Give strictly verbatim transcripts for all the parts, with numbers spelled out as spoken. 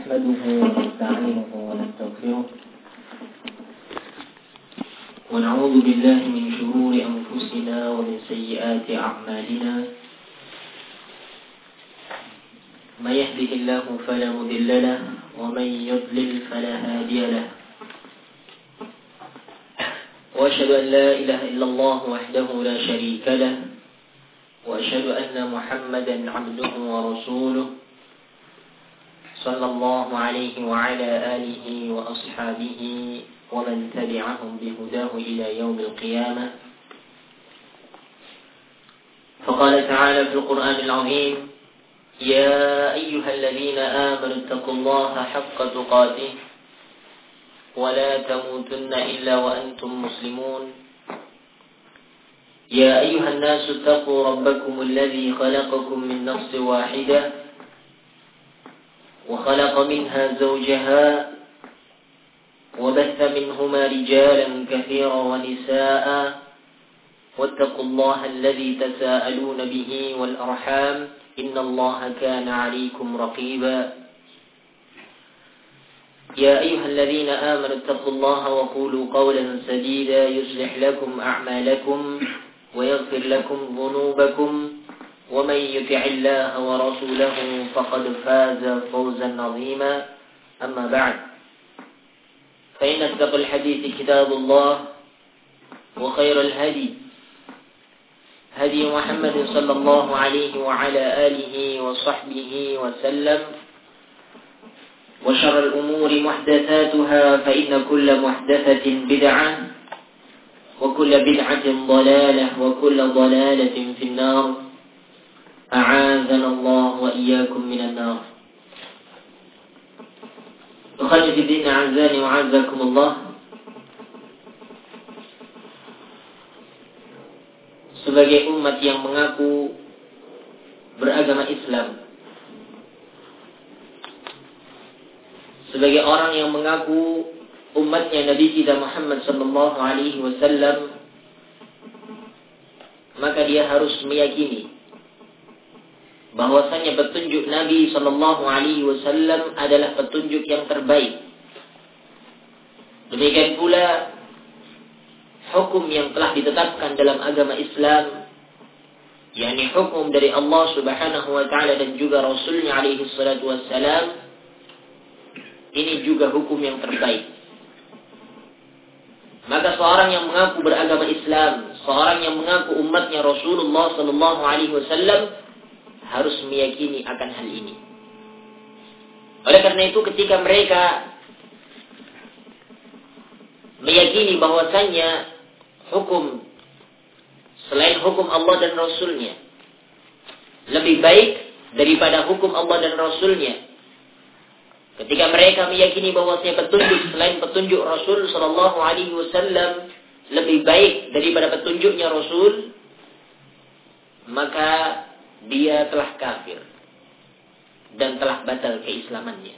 نحمده ونستعينه ونستغفره ونعوذ بالله من شرور أنفسنا ومن سيئات أعمالنا من يهده الله فلا مضل له ومن يضلل فلا هادي له وأشهد أن لا إله إلا الله وحده لا شريك له وأشهد أن محمدا عبده ورسوله صلى الله عليه وعلى آله وأصحابه ومن تبعهم بهداه إلى يوم القيامة. فقال تعالى في القرآن العظيم: يا أيها الذين آمنوا اتقوا الله حق تقاته ولا تموتن إلا وأنتم مسلمون. يا أيها الناس اتقوا ربكم الذي خلقكم من نفس واحدة وخلق منها زوجها وبث منهما رجالا كثيرا ونساء واتقوا الله الذي تساءلون به والأرحام إن الله كان عليكم رقيبا. يا أيها الذين آمنوا اتقوا الله وقولوا قولا سديدا يصلح لكم أعمالكم ويغفر لكم ذنوبكم ومن يطع الله ورسوله فقد فاز فوزا عظيما. أما بعد، فإن أصدق الحديث كتاب الله وخير الهدي هدي محمد صلى الله عليه وعلى آله وصحبه وسلم وشر الأمور محدثاتها فإن كل محدثة بدعة وكل بدعة ضلالة وكل ضلالة في النار. أعاذنا الله وإياكم من النار. Tukhani fi din a'azani wa 'azzakumullah. Sebagai umat yang mengaku beragama Islam, sebagai orang yang mengaku umatnya Nabi kita Muhammad sallallahu alaihi wasallam, maka dia harus meyakini bahwasanya petunjuk Nabi sallallahu alaihi wasallam adalah petunjuk yang terbaik. Demikian pula hukum yang telah ditetapkan dalam agama Islam, yakni hukum dari Allah Subhanahu wa taala dan juga Rasulnya alaihi salatu wassalam, ini juga hukum yang terbaik. Maka seorang yang mengaku beragama Islam, seorang yang mengaku umatnya Rasulullah sallallahu alaihi wasallam harus meyakini akan hal ini. Oleh karena itu, ketika mereka meyakini bahwasannya hukum selain hukum Allah dan Rasulnya lebih baik daripada hukum Allah dan Rasulnya, ketika mereka meyakini bahwasanya petunjuk selain petunjuk Rasul sallallahu alaihi wasallam lebih baik daripada petunjuknya Rasul, maka dia telah kafir dan telah batal keislamannya.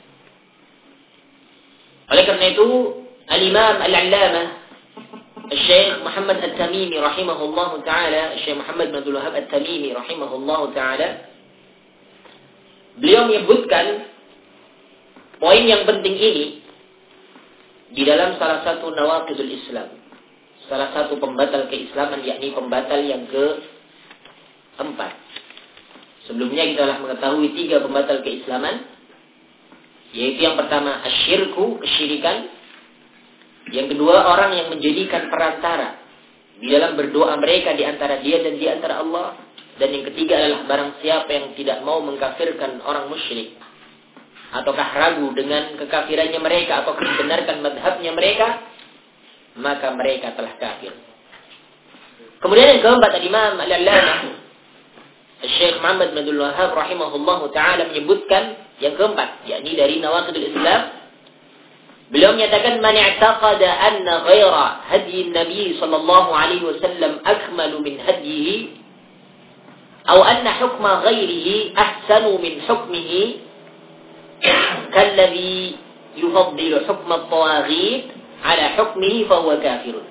Oleh karena itu, Al-Imam Al-Allamah Syekh Muhammad At-Tamimi rahimahullahu taala, Syekh Muhammad bin Abdul Wahhab At-Tamimi rahimahullahu taala, beliau menyebutkan poin yang penting ini di dalam salah satu nawaqidul Islam, salah satu pembatal keislaman, yakni pembatal yang keempat. Sebelumnya kita telah mengetahui tiga pembatal keislaman, yaitu yang pertama asyirku, kesyirikan. Yang kedua, orang yang menjadikan perantara di dalam berdoa mereka di antara dia dan di antara Allah. Dan yang ketiga adalah barang siapa yang tidak mau mengkafirkan orang musyrik, ataukah ragu dengan kekafirannya mereka, atau membenarkan madhabnya mereka, maka mereka telah kafir. Kemudian yang keempat, Imam Al-Allamah Syekh Muhammad bin Abdul Wahhab rahimahullahu taala menyebutkan yang keempat, yakni dari nawaqidul Islam. Beliau menyatakan, man i'taqada anna ghaira hadyi Nabi sallallahu alaihi wasallam akmalu min hadyihi aw anna hukma ghairihi ahsanu min hukmihi kalladhi yufaddilu hukma at-tawaghit ala hukmihi fa huwa kafirun.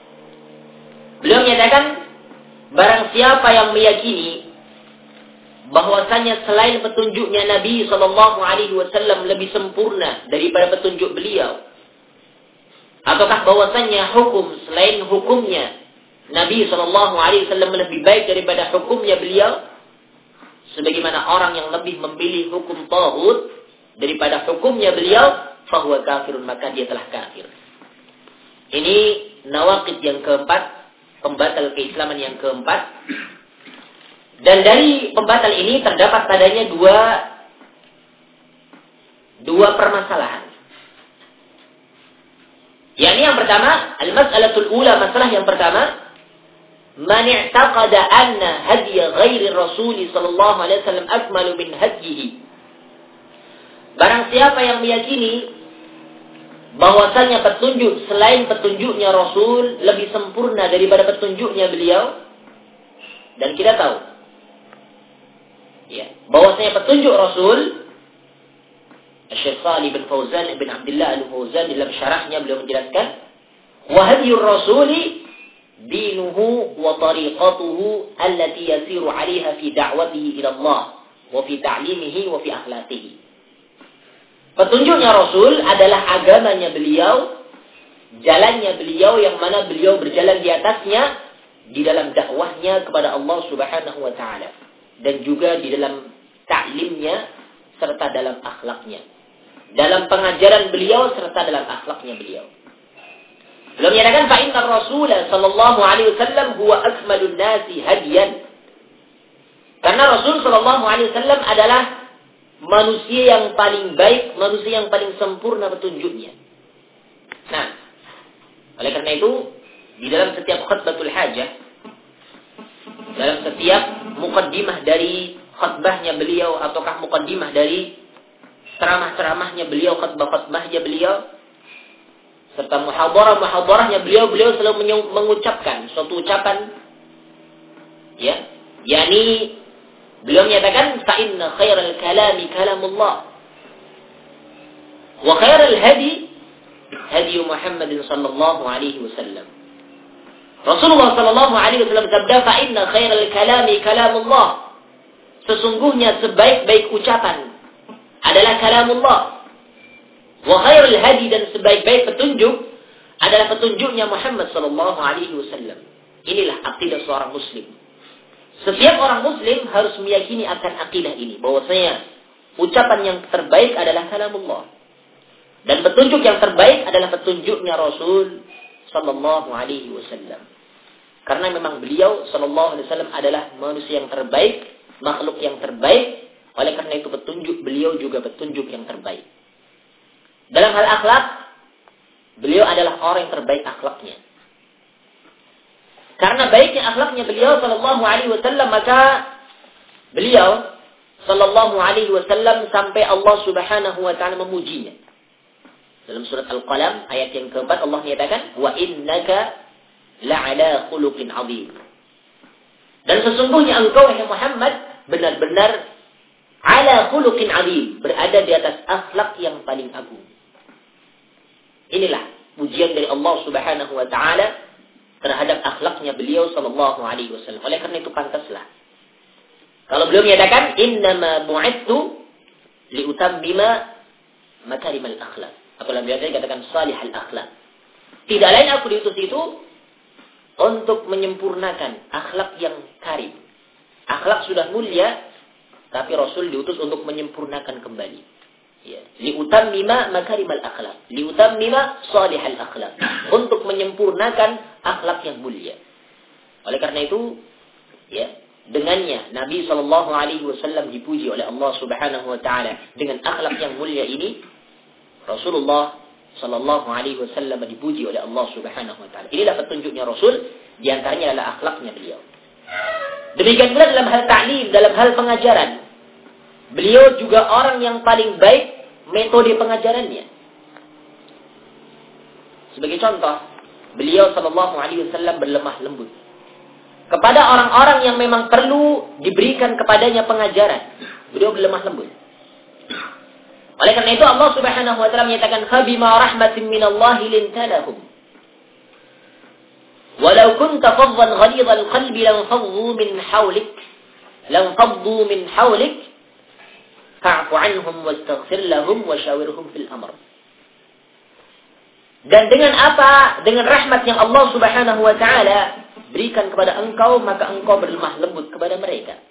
Beliau menyatakan, barang siapa yang meyakini bahwasanya selain petunjuknya Nabi Shallallahu Alaihi Wasallam lebih sempurna daripada petunjuk beliau? Ataukah bahwasanya hukum selain hukumnya Nabi Shallallahu Alaihi Wasallam lebih baik daripada hukumnya beliau? Sebagaimana orang yang lebih memilih hukum taghut daripada hukumnya beliau, fahuwa kafirun, maka dia telah kafir. Ini nawaqid yang keempat, pembatal keislaman yang keempat. Dan dari pembatal ini terdapat padanya dua dua permasalahan. Yakni yang pertama, al-mas'alatul ula, masalah yang pertama, man i'taqada anna hadiya ghairi Rasul sallallahu alaihi wasallam akmalu min hadihi. Barang siapa yang meyakini bahwasanya petunjuk selain petunjuknya Rasul lebih sempurna daripada petunjuknya beliau, dan kita tahu ya, bahwasanya petunjuk Rasul, Syekh Shalih bin Fauzan bin Abdullah Al-Fauzan dalam syarahnya beliau menjelaskan, wa hadiyur rasuli dinuhu wa tariqatuhu allati yasiru 'alaiha fi da'watihi ila Allah wa fi ta'limihi wa fi akhlaqihi. Petunjuknya Rasul adalah agamanya beliau, jalannya beliau yang mana beliau berjalan di atasnya di dalam dakwahnya kepada Allah Subhanahu wa taala, dan juga di dalam ta'limnya serta dalam akhlaknya, dalam pengajaran beliau serta dalam akhlaknya beliau. Beliau menyatakan fa inna Rasul sallallahu alaihi wasallam huwa akmalun nasi hadiyan. Karena Rasul sallallahu alaihi wasallam adalah manusia yang paling baik, manusia yang paling sempurna petunjuknya. Nah, oleh karena itu di dalam setiap khutbatul hajah, dalam setiap muqaddimah dari khutbahnya beliau ataukah muqaddimah dari ceramah-ceramahnya beliau, khutbah-khutbahnya beliau, serta muhadarah-muhadarahnya beliau, beliau selalu mengucapkan suatu ucapan, ya, yakni beliau menyatakan fa inna khairal kalami kalamullah wa khairal hadi hadi Muhammad sallallahu alaihi wasallam. Rasulullah sallallahu alaihi wasallam bersabda, fa inna khairal kalami kalamullah. Sesungguhnya sebaik-baik ucapan adalah kalamullah. Wa khairul hadi, dan sebaik-baik petunjuk adalah petunjuknya Muhammad sallallahu alaihi wasallam. Inilah akidah seorang muslim. Setiap orang muslim harus meyakini akan akidah ini, bahwasanya ucapan yang terbaik adalah kalamullah, dan petunjuk yang terbaik adalah petunjuknya Rasul sallallahu alaihi wasallam. Karena memang beliau sallallahu alaihi wasallam adalah manusia yang terbaik, makhluk yang terbaik. Oleh karena itu petunjuk beliau juga petunjuk yang terbaik. Dalam hal akhlak, beliau adalah orang yang terbaik akhlaknya. Karena baiknya akhlaknya beliau sallallahu alaihi wasallam, maka beliau sallallahu alaihi wasallam sampai Allah Subhanahu wa taala memujinya. Dalam surat Al-Qalam ayat yang keempat Allah menyatakan, wa innaka la'ala khuluqin 'adzim. Dan sesungguhnya engkau wahai Muhammad benar-benar ala khuluqin 'adzim, berada di atas akhlak yang paling agung. Inilah pujian dari Allah Subhanahu wa taala terhadap akhlaknya beliau sallallahu alaihi wasallam. Oleh karena itu pantaslah kalau beliau menyatakan innama bu'ithu liutammima makarimal akhlak, atau dalam riwayat dikatakan salihal akhlak. Tidak lain aku diutus itu untuk menyempurnakan akhlak yang karim. Akhlak sudah mulia, tapi Rasul diutus untuk menyempurnakan kembali. Ya, liutammima makarimal akhlak, liutammima salihal akhlak, untuk menyempurnakan akhlak yang mulia. Oleh karena itu, ya, dengannya Nabi sallallahu alaihi wasallam dipuji oleh Allah Subhanahu wa taala dengan akhlak yang mulia ini, Rasulullah sallallahu alaihi wasallam dipuji oleh Allah Subhanahu wa taala. Inilah petunjuknya Rasul, di antaranya adalah akhlaknya beliau. Demikian pula dalam hal ta'lim, dalam hal pengajaran. Beliau juga orang yang paling baik metode pengajarannya. Sebagai contoh, beliau sallallahu alaihi wasallam berlemah lembut kepada orang-orang yang memang perlu diberikan kepadanya pengajaran. Beliau berlemah lembut. Oleh karena itu Allah Subhanahu wa taala menyatakan, "Fabima rahmatin minallahi lintalahum. Walau kunta faddan ghalidhal qalbi lanfaddu min hawlik. lam faddu min hawlik fa'fu anhum wastaghfir lahum wa syawirhum fil amr. Dan dengan apa? Dengan rahmat yang Allah Subhanahu wa taala berikan kepada engkau, maka engkau berlemah lembut kepada mereka.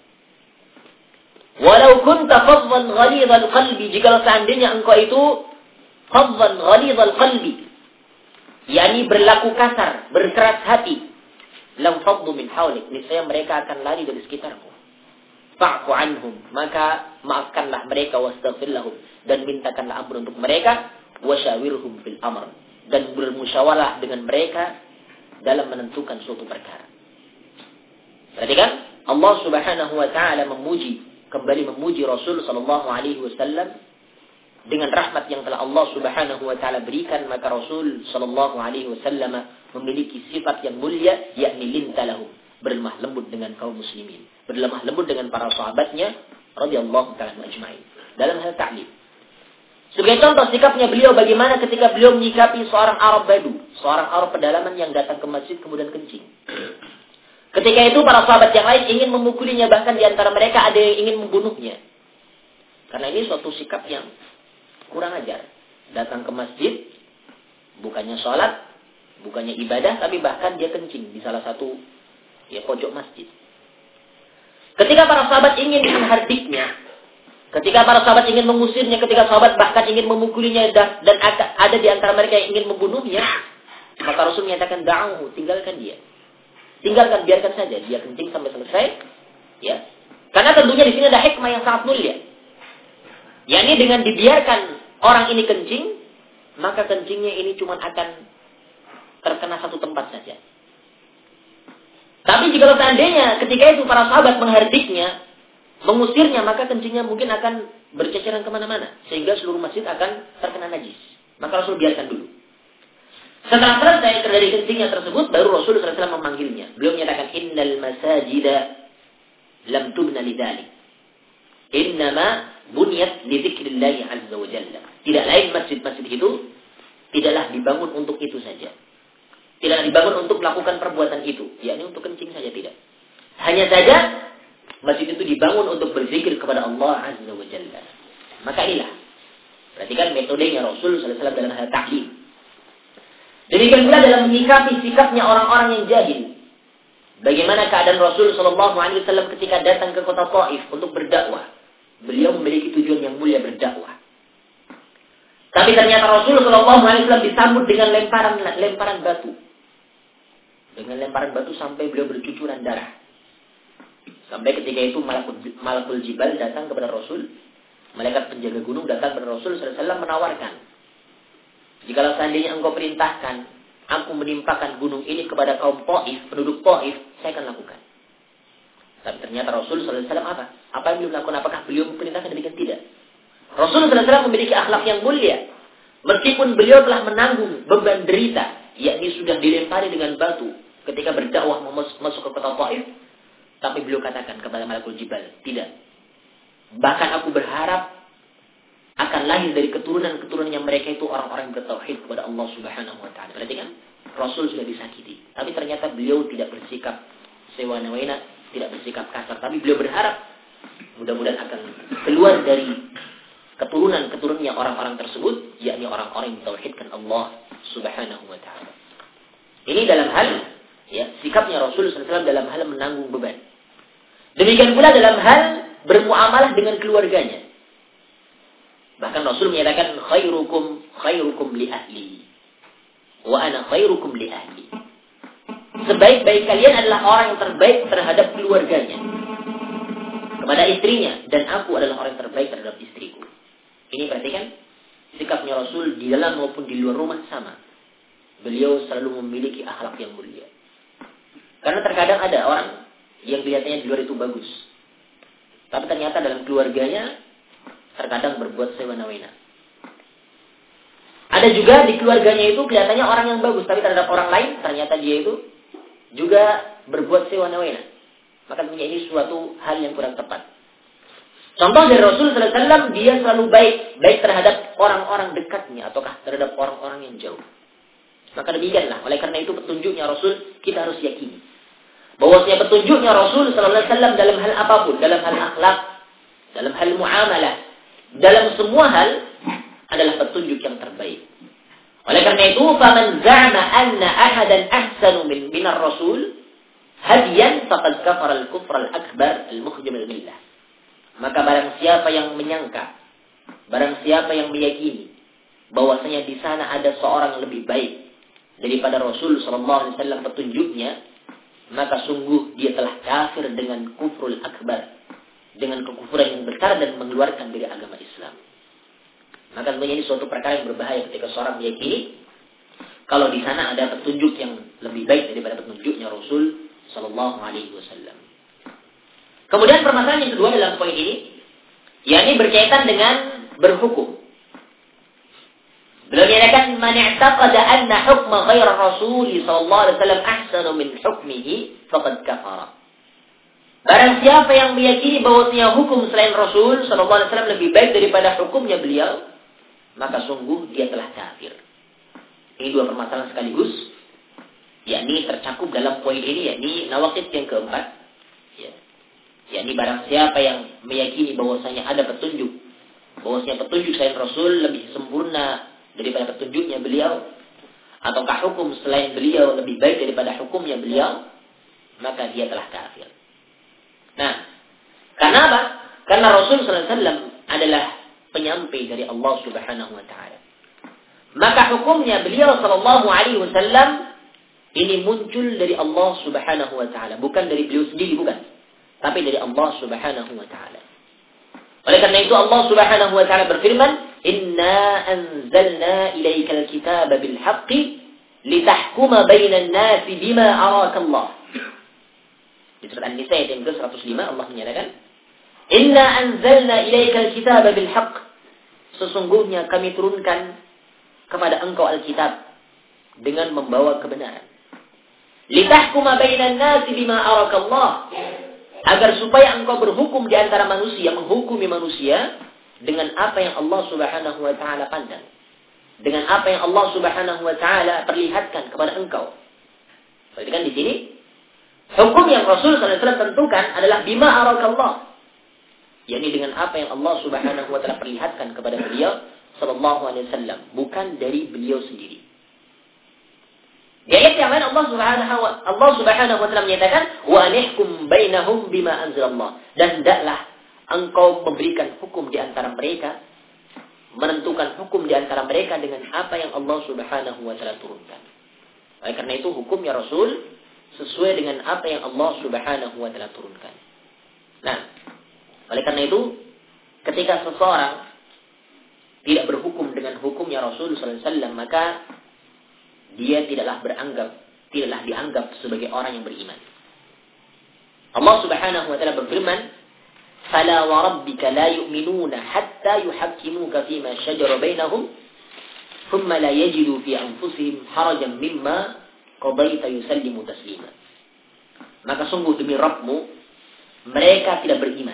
Walau kunta faddan ghalidhal qalbi, jika seandainya engkau itu faddan ghalidhal qalbi, yakni berlaku kasar, berkeras hati, lam faddu min hawlik, niscaya mereka akan lari dari sekitarmu. Fa'fu anhum, maka maafkanlah mereka, wastaghfir lahum, dan mintakanlah ampun untuk mereka, wasyawirhum fil amr, dan bermusyawarah dengan mereka dalam menentukan suatu perkara. Perhatikan, Allah Subhanahu wa taala memuji, kembali memuji Rasul sallallahu alaihi wasallam dengan rahmat yang telah Allah Subhanahu wa taala berikan, maka Rasul sallallahu alaihi wasallam memiliki sifat yang mulia, yakni lintalahum, berlemah lembut dengan kaum muslimin, berlemah lembut dengan para sahabatnya radhiyallahu ta'ala ajma'in dalam hal ta'lim. Sebagai contoh sikapnya beliau bagaimana ketika beliau menyikapi seorang Arab Badu, seorang Arab pedalaman yang datang ke masjid kemudian kencing. Ketika itu para sahabat yang lain ingin memukulinya, bahkan di antara mereka ada yang ingin membunuhnya. Karena ini suatu sikap yang kurang ajar. Datang ke masjid, bukannya sholat, bukannya ibadah, tapi bahkan dia kencing di salah satu ya pojok masjid. Ketika para sahabat ingin menghardiknya, ketika para sahabat ingin mengusirnya, ketika sahabat bahkan ingin memukulinya dan ada di antara mereka yang ingin membunuhnya, maka Rasul menyatakan da'uhu, tinggalkan dia. Tinggalkan, biarkan saja dia kencing sampai selesai, ya. Karena tentunya di sini ada hikmah yang sangat mulia. yakni dengan dibiarkan orang ini kencing, maka kencingnya ini cuma akan terkena satu tempat saja. Tapi jika seandainya ketika itu para sahabat menghardiknya, mengusirnya, maka kencingnya mungkin akan berceceran kemana-mana, sehingga seluruh masjid akan terkena najis. Maka Rasul biarkan dulu. Setelah selesai dari kencingnya tersebut, baru Rasul shallallahu alaihi wasallam memanggilnya. Beliau menyatakan, Innal masajida lam tubna lidhalik. Innama bunyat li dzikrillahi azza wa jalla. Tidak lain masjid-masjid itu tidaklah dibangun untuk itu saja. Tidaklah dibangun untuk melakukan perbuatan itu, yakni untuk kencing saja, tidak. Hanya saja masjid itu dibangun untuk berzikir kepada Allah azza wa jalla. Maka inilah, perhatikan metodenya Rasul shallallahu alaihi wasallam dalam hal ta'lim. Demikian pula dalam menyikapi sikapnya orang-orang yang jahil. Bagaimana keadaan Rasul shallallahu alaihi wasallam ketika datang ke kota Taif untuk berdakwah. Beliau memiliki tujuan yang mulia, berdakwah. Tapi ternyata Rasul shallallahu alaihi wasallam disambut dengan lemparan lemparan batu. Dengan lemparan batu sampai beliau bercucuran darah. Sampai ketika itu Malakul, Malakul Jibal datang kepada Rasul. Malaikat penjaga gunung datang kepada Rasul shallallahu alaihi wasallam menawarkan, jikalau seandainya engkau perintahkan aku menimpakan gunung ini kepada kaum Taif, penduduk Taif, saya akan lakukan. Tapi ternyata Rasul shallallahu alaihi wasallam apa? Apa yang beliau lakukan? Apakah beliau memperintahkan? Demikian tidak. Rasul shallallahu alaihi wasallam memiliki akhlak yang mulia. Meskipun beliau telah menanggung beban derita, yakni sudah dilempari dengan batu ketika berdakwah masuk ke kota Taif, tapi beliau katakan kepada Malakul Jibal, tidak. Bahkan aku berharap akan lahir dari keturunan-keturunan yang mereka itu orang-orang yang bertauhid kepada Allah Subhanahu wa taala. Berarti kan Rasul sudah disakiti, tapi ternyata beliau tidak bersikap sewana-wena, tidak bersikap kasar, tapi beliau berharap mudah-mudahan akan keluar dari keturunan-keturunan yang orang-orang tersebut, yakni orang-orang yang bertauhidkan Allah Subhanahu wa taala. Ini dalam hal ya sikapnya Rasul shallallahu alaihi wasallam dalam hal menanggung beban. Demikian pula dalam hal bermuamalah dengan keluarganya. Bahkan Rasul menyatakan khairukum khairukum li ahli wa ana khairukum li ahli. Sebaik-baik kalian adalah orang yang terbaik terhadap keluarganya, kepada istrinya, dan aku adalah orang yang terbaik terhadap istriku. Ini perhatikan sikapnya Rasul di dalam maupun di luar rumah sama. Beliau selalu memiliki akhlak yang mulia. Karena terkadang ada orang yang kelihatannya di luar itu bagus, tapi ternyata dalam keluarganya terkadang berbuat sewana-wena. Ada juga di keluarganya itu kelihatannya orang yang bagus, tapi terhadap orang lain ternyata dia itu juga berbuat sewana-wena. Maka tentunya ini suatu hal yang kurang tepat. Contoh dari Rasul shallallahu alaihi wasallam, dia selalu baik, baik terhadap orang-orang dekatnya ataukah terhadap orang-orang yang jauh. Maka demikianlah. Oleh karena itu petunjuknya Rasul kita harus yakini. bahwasanya petunjuknya Rasul sallallahu alaihi wasallam dalam hal apapun, dalam hal akhlak, dalam hal muamalah, dalam semua hal adalah petunjuk yang terbaik. Oleh karena itu, faman za'ama anna ahadan ahsanu min minar rasul hadiyan faqad kafara al-kufra al-akbar al-mukhrim al-millah. Maka barang siapa yang menyangka, barang siapa yang meyakini bahwasanya di sana ada seorang yang lebih baik daripada Rasul sallallahu alaihi wasallam petunjuknya, maka sungguh dia telah kafir dengan kufrul akbar, dengan kekufuran yang besar dan mengeluarkan dari agama Islam. Maka tentunya ini suatu perkara yang berbahaya ketika seorang meyakini kalau di sana ada petunjuk yang lebih baik daripada petunjuknya Rasul sallallahu alaihi wasallam. Kemudian permasalahan yang kedua dalam poin ini, yakni berkaitan dengan berhukum. Beliau menyatakan man i'taqada anna hukma ghairi Rasul sallallahu alaihi wasallam ahsanu min hukmihi faqad kafara. Barang siapa yang meyakini bahwasanya hukum selain Rasul sallallahu alaihi wasallam lebih baik daripada hukumnya beliau, maka sungguh dia telah kafir. Ini dua permasalahan sekaligus, yakni tercakup dalam poin ini, yakni nawaqid yang keempat. Ya. Yakni barang siapa yang meyakini bahwasanya ada petunjuk, bahwasanya petunjuk selain Rasul lebih sempurna daripada petunjuknya beliau, ataukah hukum selain beliau lebih baik daripada hukumnya beliau, maka dia telah kafir. Nah, karena apa? Karena Rasul sallallahu alaihi wasallam adalah penyampai dari Allah Subhanahu wa taala. Maka hukumnya beliau sallallahu alaihi wasallam ini muncul dari Allah Subhanahu wa taala, bukan dari beliau sendiri, bukan, tapi dari Allah Subhanahu wa taala. Oleh karena itu Allah Subhanahu wa taala berfirman, "Inna anzalna ilaikal kitaba bil haqqi litahkuma bainan nasi bima araka Allah." Di surat An-Nisa ayat yang ke seratus lima Allah menyatakan, "Inna anzalna ilaikal kitaba bil haqq." Sesungguhnya kami turunkan kepada engkau Alkitab dengan membawa kebenaran. Litahkuma bainan nasi bima araka Allah. Agar supaya engkau berhukum di antara manusia, menghukumi manusia dengan apa yang Allah Subhanahu wa taala pandang, dengan apa yang Allah Subhanahu wa taala perlihatkan kepada engkau. Perhatikan di sini, hukum yang Rasul sallallahu alaihi wasallam tentukan adalah bima arakallah, yakni dengan apa yang Allah Subhanahu wa taala perlihatkan kepada beliau sallallahu alaihi wasallam, bukan dari beliau sendiri. Di ayat yang lain Allah Subhanahu wa Allah Subhanahu wa taala menyatakan, "Wa anihkum bainahum bima anzalallah." Dan hendaklah engkau memberikan hukum di antara mereka, menentukan hukum di antara mereka dengan apa yang Allah Subhanahu wa taala turunkan. Oleh karena itu hukumnya Rasul sesuai dengan apa yang Allah Subhanahu wa taala turunkan. Nah, oleh karena itu ketika seseorang tidak berhukum dengan hukumnya Rasul sallallahu alaihi wasallam, maka dia tidaklah beranggap, tidaklah dianggap sebagai orang yang beriman. Allah Subhanahu wa taala berfirman, "Fala wa rabbika la yu'minuna hatta yuhakkimuka fima shajara bainahum, thumma la yajidu fi anfusihim harajan mimma qadaita yusallimu taslima." Maka sungguh demi Rabbmu, mereka tidak beriman.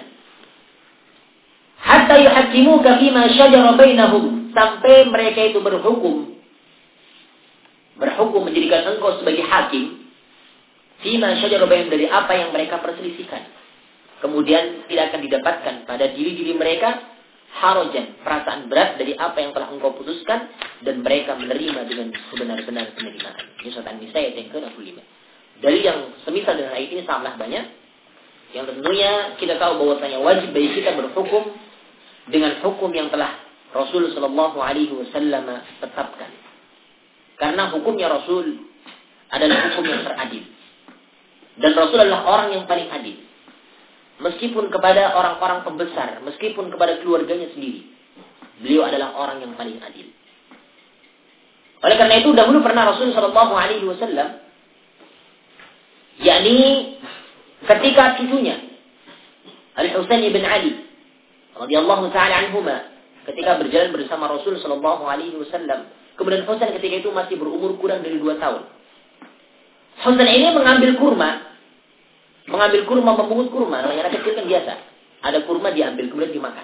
Hatta yuhakkimuka fima shajara bainahum, sampai mereka itu berhukum berhukum menjadikan engkau sebagai hakim fima syajara bainahum, dari apa yang mereka perselisihkan. Kemudian tidak akan didapatkan pada diri-diri mereka harajan, perasaan berat dari apa yang telah engkau putuskan, dan mereka menerima dengan sebenar-benar penerimaan. Ini surat An-Nisa ayat yang ke enam puluh lima. Dari yang semisal dengan ayat ini sangatlah banyak, yang tentunya kita tahu bahwasanya wajib bagi kita berhukum dengan hukum yang telah Rasul sallallahu alaihi wasallam tetapkan. Karena hukumnya Rasul adalah hukum yang teradil. Dan Rasul adalah orang yang paling adil. Meskipun kepada orang-orang pembesar, meskipun kepada keluarganya sendiri, beliau adalah orang yang paling adil. Oleh karena itu dahulu pernah Rasul sallallahu alaihi wasallam, yakni ketika cucunya Al-Husain ibn Ali radhiyallahu taala anhuma, ketika berjalan bersama Rasul sallallahu alaihi wasallam, kemudian Husain ketika itu masih berumur kurang dari dua tahun. Husain ini mengambil kurma, mengambil kurma, memungut kurma. Kalau anak kecil kan biasa, ada kurma diambil kemudian dimakan.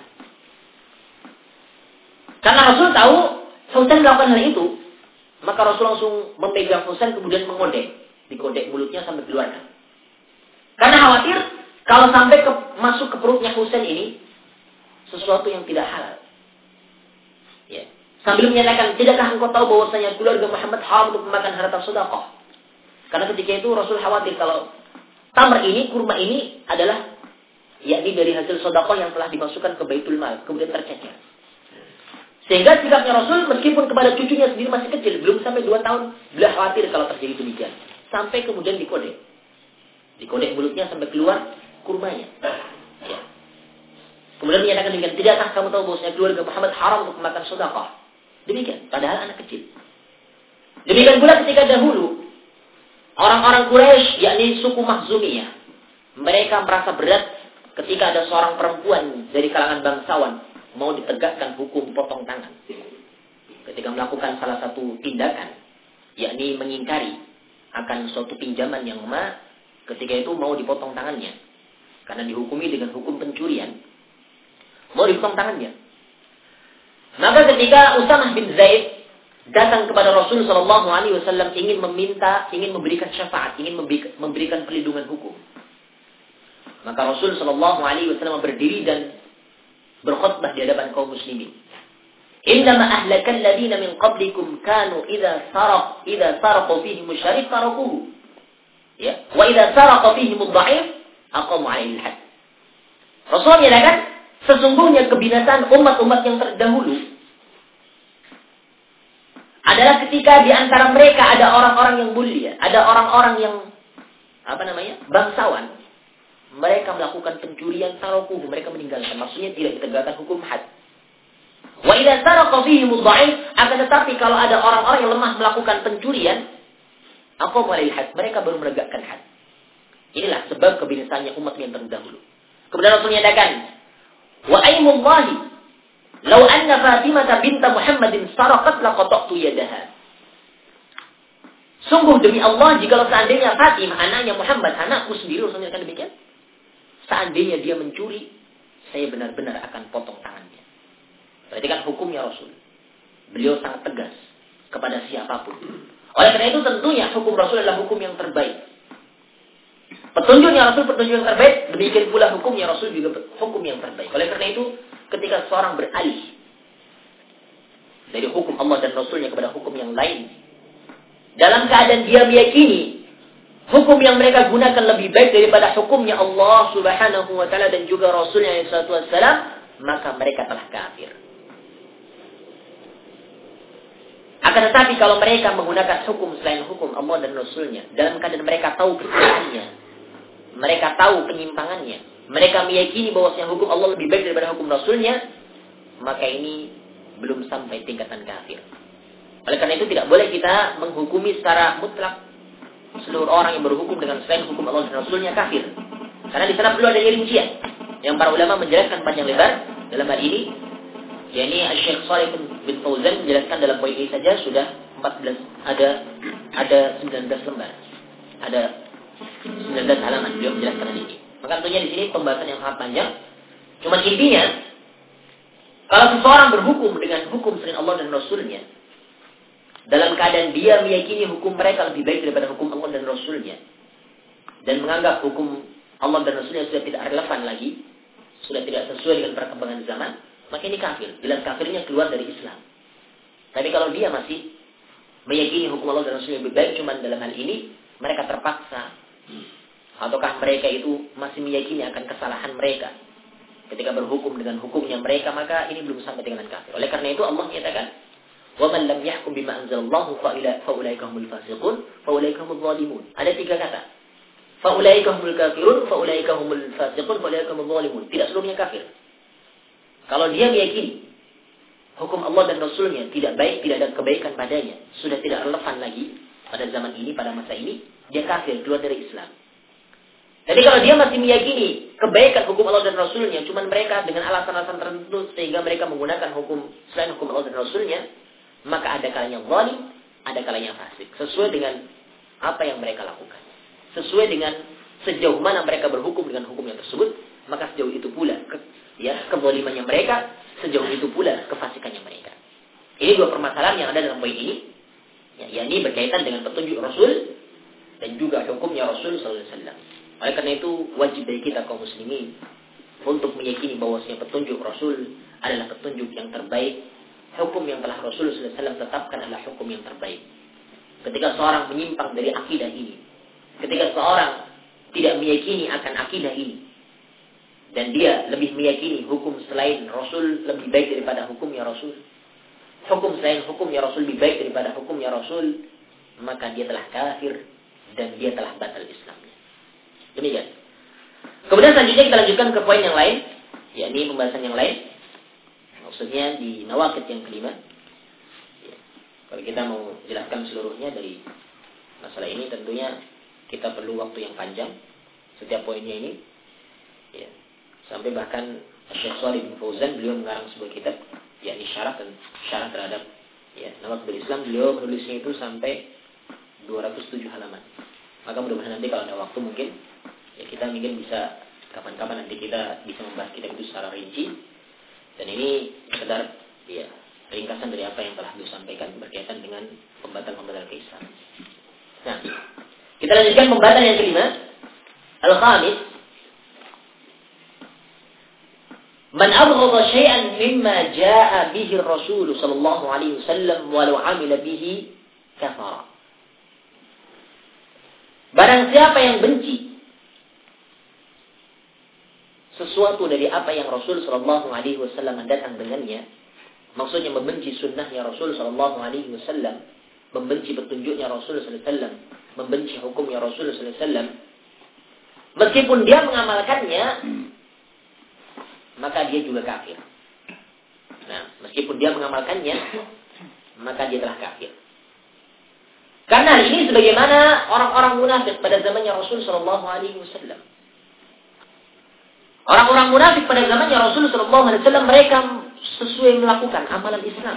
Karena Rasul tahu Husain melakukan hal itu, maka Rasul langsung memegang Husain kemudian mengodek, digodek mulutnya sampai keluarkan. Karena khawatir kalau sampai ke, masuk ke perutnya Husain ini sesuatu yang tidak halal. Ya. Sambil menyatakan, tidakkah engkau tahu bahwasanya keluarga Muhammad haram untuk memakan harta sedekah? Karena ketika itu Rasul khawatir kalau tamar ini, kurma ini adalah yakni dari hasil sedekah yang telah dimasukkan ke Baitul Mal, kemudian tercecer. Sehingga sikapnya Rasul meskipun kepada cucunya sendiri masih kecil, belum sampai dua tahun, beliau khawatir kalau terjadi demikian. Sampai kemudian dikodek. Dikodek mulutnya sampai keluar kurmanya. Ya. Kemudian menyatakan demikian, tidakkah kamu tahu bahwasanya keluarga Muhammad haram untuk makan sedekah? Demikian, padahal anak kecil. Demikian pula ketika dahulu orang-orang Quraisy, yakni suku Makhzumiyah, mereka merasa berat ketika ada seorang perempuan dari kalangan bangsawan mau ditegakkan hukum potong tangan. Ketika melakukan salah satu tindakan, yakni mengingkari akan suatu pinjaman yang ma, ketika itu mau dipotong tangannya. Karena dihukumi dengan hukum pencurian, mau dipotong tangannya. Maka ketika Usamah bin Zaid datang kepada Rasul Shallallahu Alaihi Wasallam ingin meminta, ingin memberikan syafaat, ingin memberikan perlindungan hukum, maka Rasul Shallallahu Alaihi Wasallam berdiri dan berkhutbah di hadapan kaum muslimin. Innama ahlakal ladina min qablikum kanu idza saraq idza saraqu fihi musyarif tarakuhu. Ya, wa idza saraqa fihi mudha'if aqamu 'alaihi al-had. Rasul menyatakan sesungguhnya kebinasaan umat-umat yang terdahulu adalah ketika di antara mereka ada orang-orang yang mulia, ada orang-orang yang apa namanya? Bangsawan. Mereka melakukan pencurian tarakuhu, mereka meninggalkan. Maksudnya tidak ditegakkan hukum had. Wa idza saraqa fihi mudha'if, akan tetapi kalau ada orang-orang yang lemah melakukan pencurian, aqamu 'alaihi had, mereka baru menegakkan had. Inilah sebab kebinasaannya umat yang terdahulu. Kemudian Rasul menyatakan, wa aimullahi law anna Fatimah binta Muhammadin saraqat laqata'tu yadaha. Sungguh demi Allah, jika seandainya Fatimah anaknya Muhammad, anakku sendiri, Rasul menyatakan demikian, seandainya dia mencuri, saya benar-benar akan potong tangannya. Berarti kan hukumnya Rasul. Beliau sangat tegas kepada siapapun. Oleh karena itu tentunya hukum Rasul adalah hukum yang terbaik. Petunjuknya Rasul petunjuk yang terbaik, demikian pula hukumnya Rasul juga hukum yang terbaik. Oleh karena itu, ketika seorang beralih dari hukum Allah dan Rasulnya kepada hukum yang lain, dalam keadaan dia meyakini hukum yang mereka gunakan lebih baik daripada hukumnya Allah Subhanahu wa taala dan juga Rasulnya shallallahu alaihi wasallam, maka mereka telah kafir. Akan tetapi kalau mereka menggunakan hukum selain hukum Allah dan Rasulnya, dalam keadaan mereka tahu kesalahannya, mereka tahu penyimpangannya, mereka meyakini bahwasanya hukum Allah lebih baik daripada hukum Rasulnya, maka ini belum sampai tingkatan kafir. Oleh karena itu tidak boleh kita menghukumi secara mutlak seluruh orang yang berhukum dengan selain hukum Allah dan Rasulnya kafir. Karena di sana perlu ada rincian yang para ulama menjelaskan panjang lebar dalam hal ini. yakni Syekh Shalih bin Fauzan menjelaskan dalam poin ini saja sudah empat belas, ada ada sembilan belas lembar, ada sembilan belas halaman beliau menjelaskan hal ini. Maka tentunya di sini pembahasan yang sangat panjang. Cuma intinya, kalau seseorang berhukum dengan hukum selain Allah dan Rasulnya, dalam keadaan dia meyakini hukum mereka lebih baik daripada hukum Allah dan Rasulnya, dan menganggap hukum Allah dan Rasulnya sudah tidak relevan lagi, sudah tidak sesuai dengan perkembangan zaman, maka ini kafir. Bila kafirnya keluar dari Islam. Tapi kalau dia masih meyakini hukum Allah dan Rasulnya lebih baik, cuma dalam hal ini mereka terpaksa, ataukah mereka itu masih meyakini akan kesalahan mereka ketika berhukum dengan hukumnya mereka, maka ini belum sampai dengan kafir. Oleh karena itu Allah menyatakan, wa man lam yahkum bima anzalallahu fa ulaika humul fasiqun fa ulaika humul zalimun. Ada tiga kata. Fa ulaika humul kafirun fa ulaika humul fasiqun fa ulaika humul zalimun. Tidak seluruhnya kafir. Kalau dia meyakini hukum Allah dan Rasulnya tidak baik, tidak ada kebaikan padanya, sudah tidak relevan lagi pada zaman ini, pada masa ini, dia kafir, keluar dari Islam. Tapi kalau dia masih meyakini kebaikan hukum Allah dan Rasulnya, cuman mereka dengan alasan-alasan tertentu sehingga mereka menggunakan hukum selain hukum Allah dan Rasulnya, maka ada kalanya zalim, ada kalanya fasik. Sesuai dengan apa yang mereka lakukan. Sesuai dengan sejauh mana mereka berhukum dengan hukum yang tersebut, maka sejauh itu pula ke, ya, kezalimannya mereka, sejauh itu pula kefasikannya mereka. Ini dua permasalahan yang ada dalam poin ini. Ya, yakni berkaitan dengan petunjuk Rasul dan juga hukumnya Rasul sallallahu alaihi wasallam. Oleh karena itu wajib bagi kita kaum muslimin untuk meyakini bahwasanya petunjuk Rasul adalah petunjuk yang terbaik. Hukum yang telah Rasul sallallahu alaihi wasallam tetapkan adalah hukum yang terbaik. Ketika seorang menyimpang dari akidah ini, ketika seorang tidak meyakini akan akidah ini, dan dia lebih meyakini hukum selain Rasul lebih baik daripada hukumnya Rasul, hukum selain hukumnya Rasul lebih baik daripada hukumnya Rasul, maka dia telah kafir dan dia telah batal Islamnya. Demikian. Kemudian selanjutnya kita lanjutkan ke poin yang lain, yakni pembahasan yang lain. Maksudnya di nawaqid yang kelima. Ya. Kalau kita mau jelaskan seluruhnya dari masalah ini, tentunya kita perlu waktu yang panjang setiap poinnya ini. Ya. Sampai bahkan Syekh Shalih bin Fauzan beliau mengarang sebuah kitab, yakni syarah dan syarah terhadap ya, nawaqidul Islam. Beliau menulisnya itu sampai dua ratus tujuh halaman. Maka mudah-mudahan nanti kalau ada waktu mungkin ya kita mungkin bisa kapan-kapan nanti kita bisa membahas kitab itu secara rinci. Dan ini sekedar ya ringkasan dari apa yang telah disampaikan berkaitan dengan pembatal-pembatal keislaman. Nah, kita lanjutkan pembatal yang kelima. Al-khamis, man abghadha syai'an mimma jaa'a bihi ar-rasul sallallahu alaihi wasallam walau 'amila bihi kafara. Barang siapa yang benci sesuatu dari apa yang Rasul sallallahu alaihi wasallam datang dengannya, maksudnya membenci sunnahnya Rasul sallallahu alaihi wasallam, membenci petunjuknya Rasul sallallahu alaihi wasallam, membenci hukumnya Rasul sallallahu alaihi wasallam, meskipun dia mengamalkannya, maka dia juga kafir. Nah, meskipun dia mengamalkannya, maka dia telah kafir. Karena ini sebagaimana orang-orang munafik pada zamannya Rasul sallallahu alaihi wasallam. Orang-orang munafik pada zamannya Rasul sallallahu alaihi wasallam, mereka sesuai melakukan amalan Islam.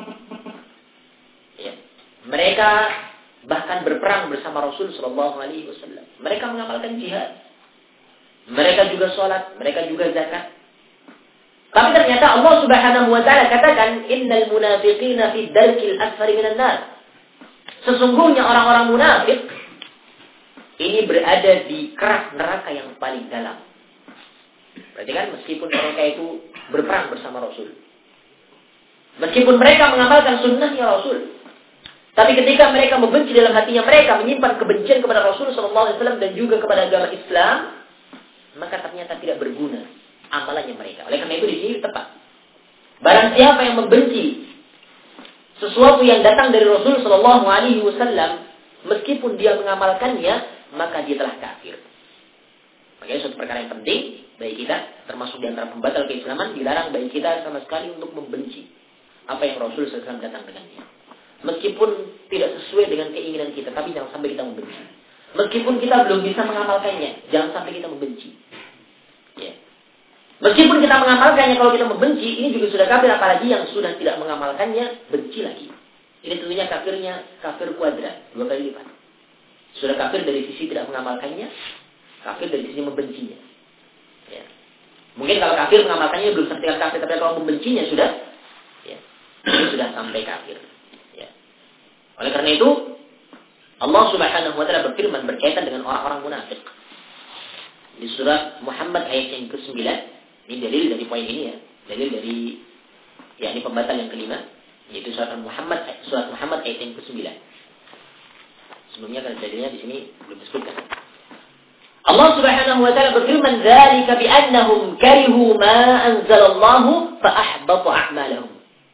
Ya. Mereka bahkan berperang bersama Rasul sallallahu alaihi wasallam. Mereka mengamalkan jihad. Mereka juga sholat, mereka juga zakat. Tapi ternyata Allah Subhanahu wa taala katakan, innal munafiqina fi darkil asfali minan nar. Sesungguhnya orang-orang munafik ini berada di kerak neraka yang paling dalam. Berarti kan meskipun mereka itu berperang bersama Rasul, meskipun mereka mengamalkan sunnahnya Rasul, tapi ketika mereka membenci dalam hatinya mereka, menyimpan kebencian kepada Rasul sallallahu alaihi wasallam dan juga kepada agama Islam, maka ternyata tidak berguna amalannya mereka. Oleh karena itu di sini tepat. Barang siapa yang membenci sesuatu yang datang dari Rasul sallallahu alaihi wasallam, meskipun dia mengamalkannya, maka dia telah kafir. Makanya suatu perkara yang penting bagi kita, termasuk di antara pembatal keislaman, dilarang bagi kita sama sekali untuk membenci apa yang Rasul sallallahu alaihi wasallam datang dengannya. Meskipun tidak sesuai dengan keinginan kita, tapi jangan sampai kita membenci. Meskipun kita belum bisa mengamalkannya, jangan sampai kita membenci. Ya. Meskipun kita mengamalkannya, kalau kita membenci, ini juga sudah kafir, apalagi yang sudah tidak mengamalkannya, benci lagi. Ini tentunya kafirnya kafir kuadrat, dua kali lipat. Sudah kafir dari sisi tidak mengamalkannya, kafir dari sisi membencinya. Ya. Mungkin kalau kafir mengamalkannya belum sampai kafir, tapi kalau membencinya sudah, ya, ini sudah sampai kafir. Ya. Oleh karena itu, Allah Subhanahu wa taala berfirman berkaitan dengan orang-orang munafik. Di surat Muhammad ayat yang kesembilan, ini dalil dari poin ini ya, dalil dari ya ini pembatal yang kelima, yaitu surat Muhammad surat Muhammad ayat yang kesembilan. Sebelumnya kan dalilnya di sini belum disebutkan. Allah Subhanahu wa taala berfirman, "Dzalika bi annahum karihu ma anzalallahu fa ahbata a'malahum."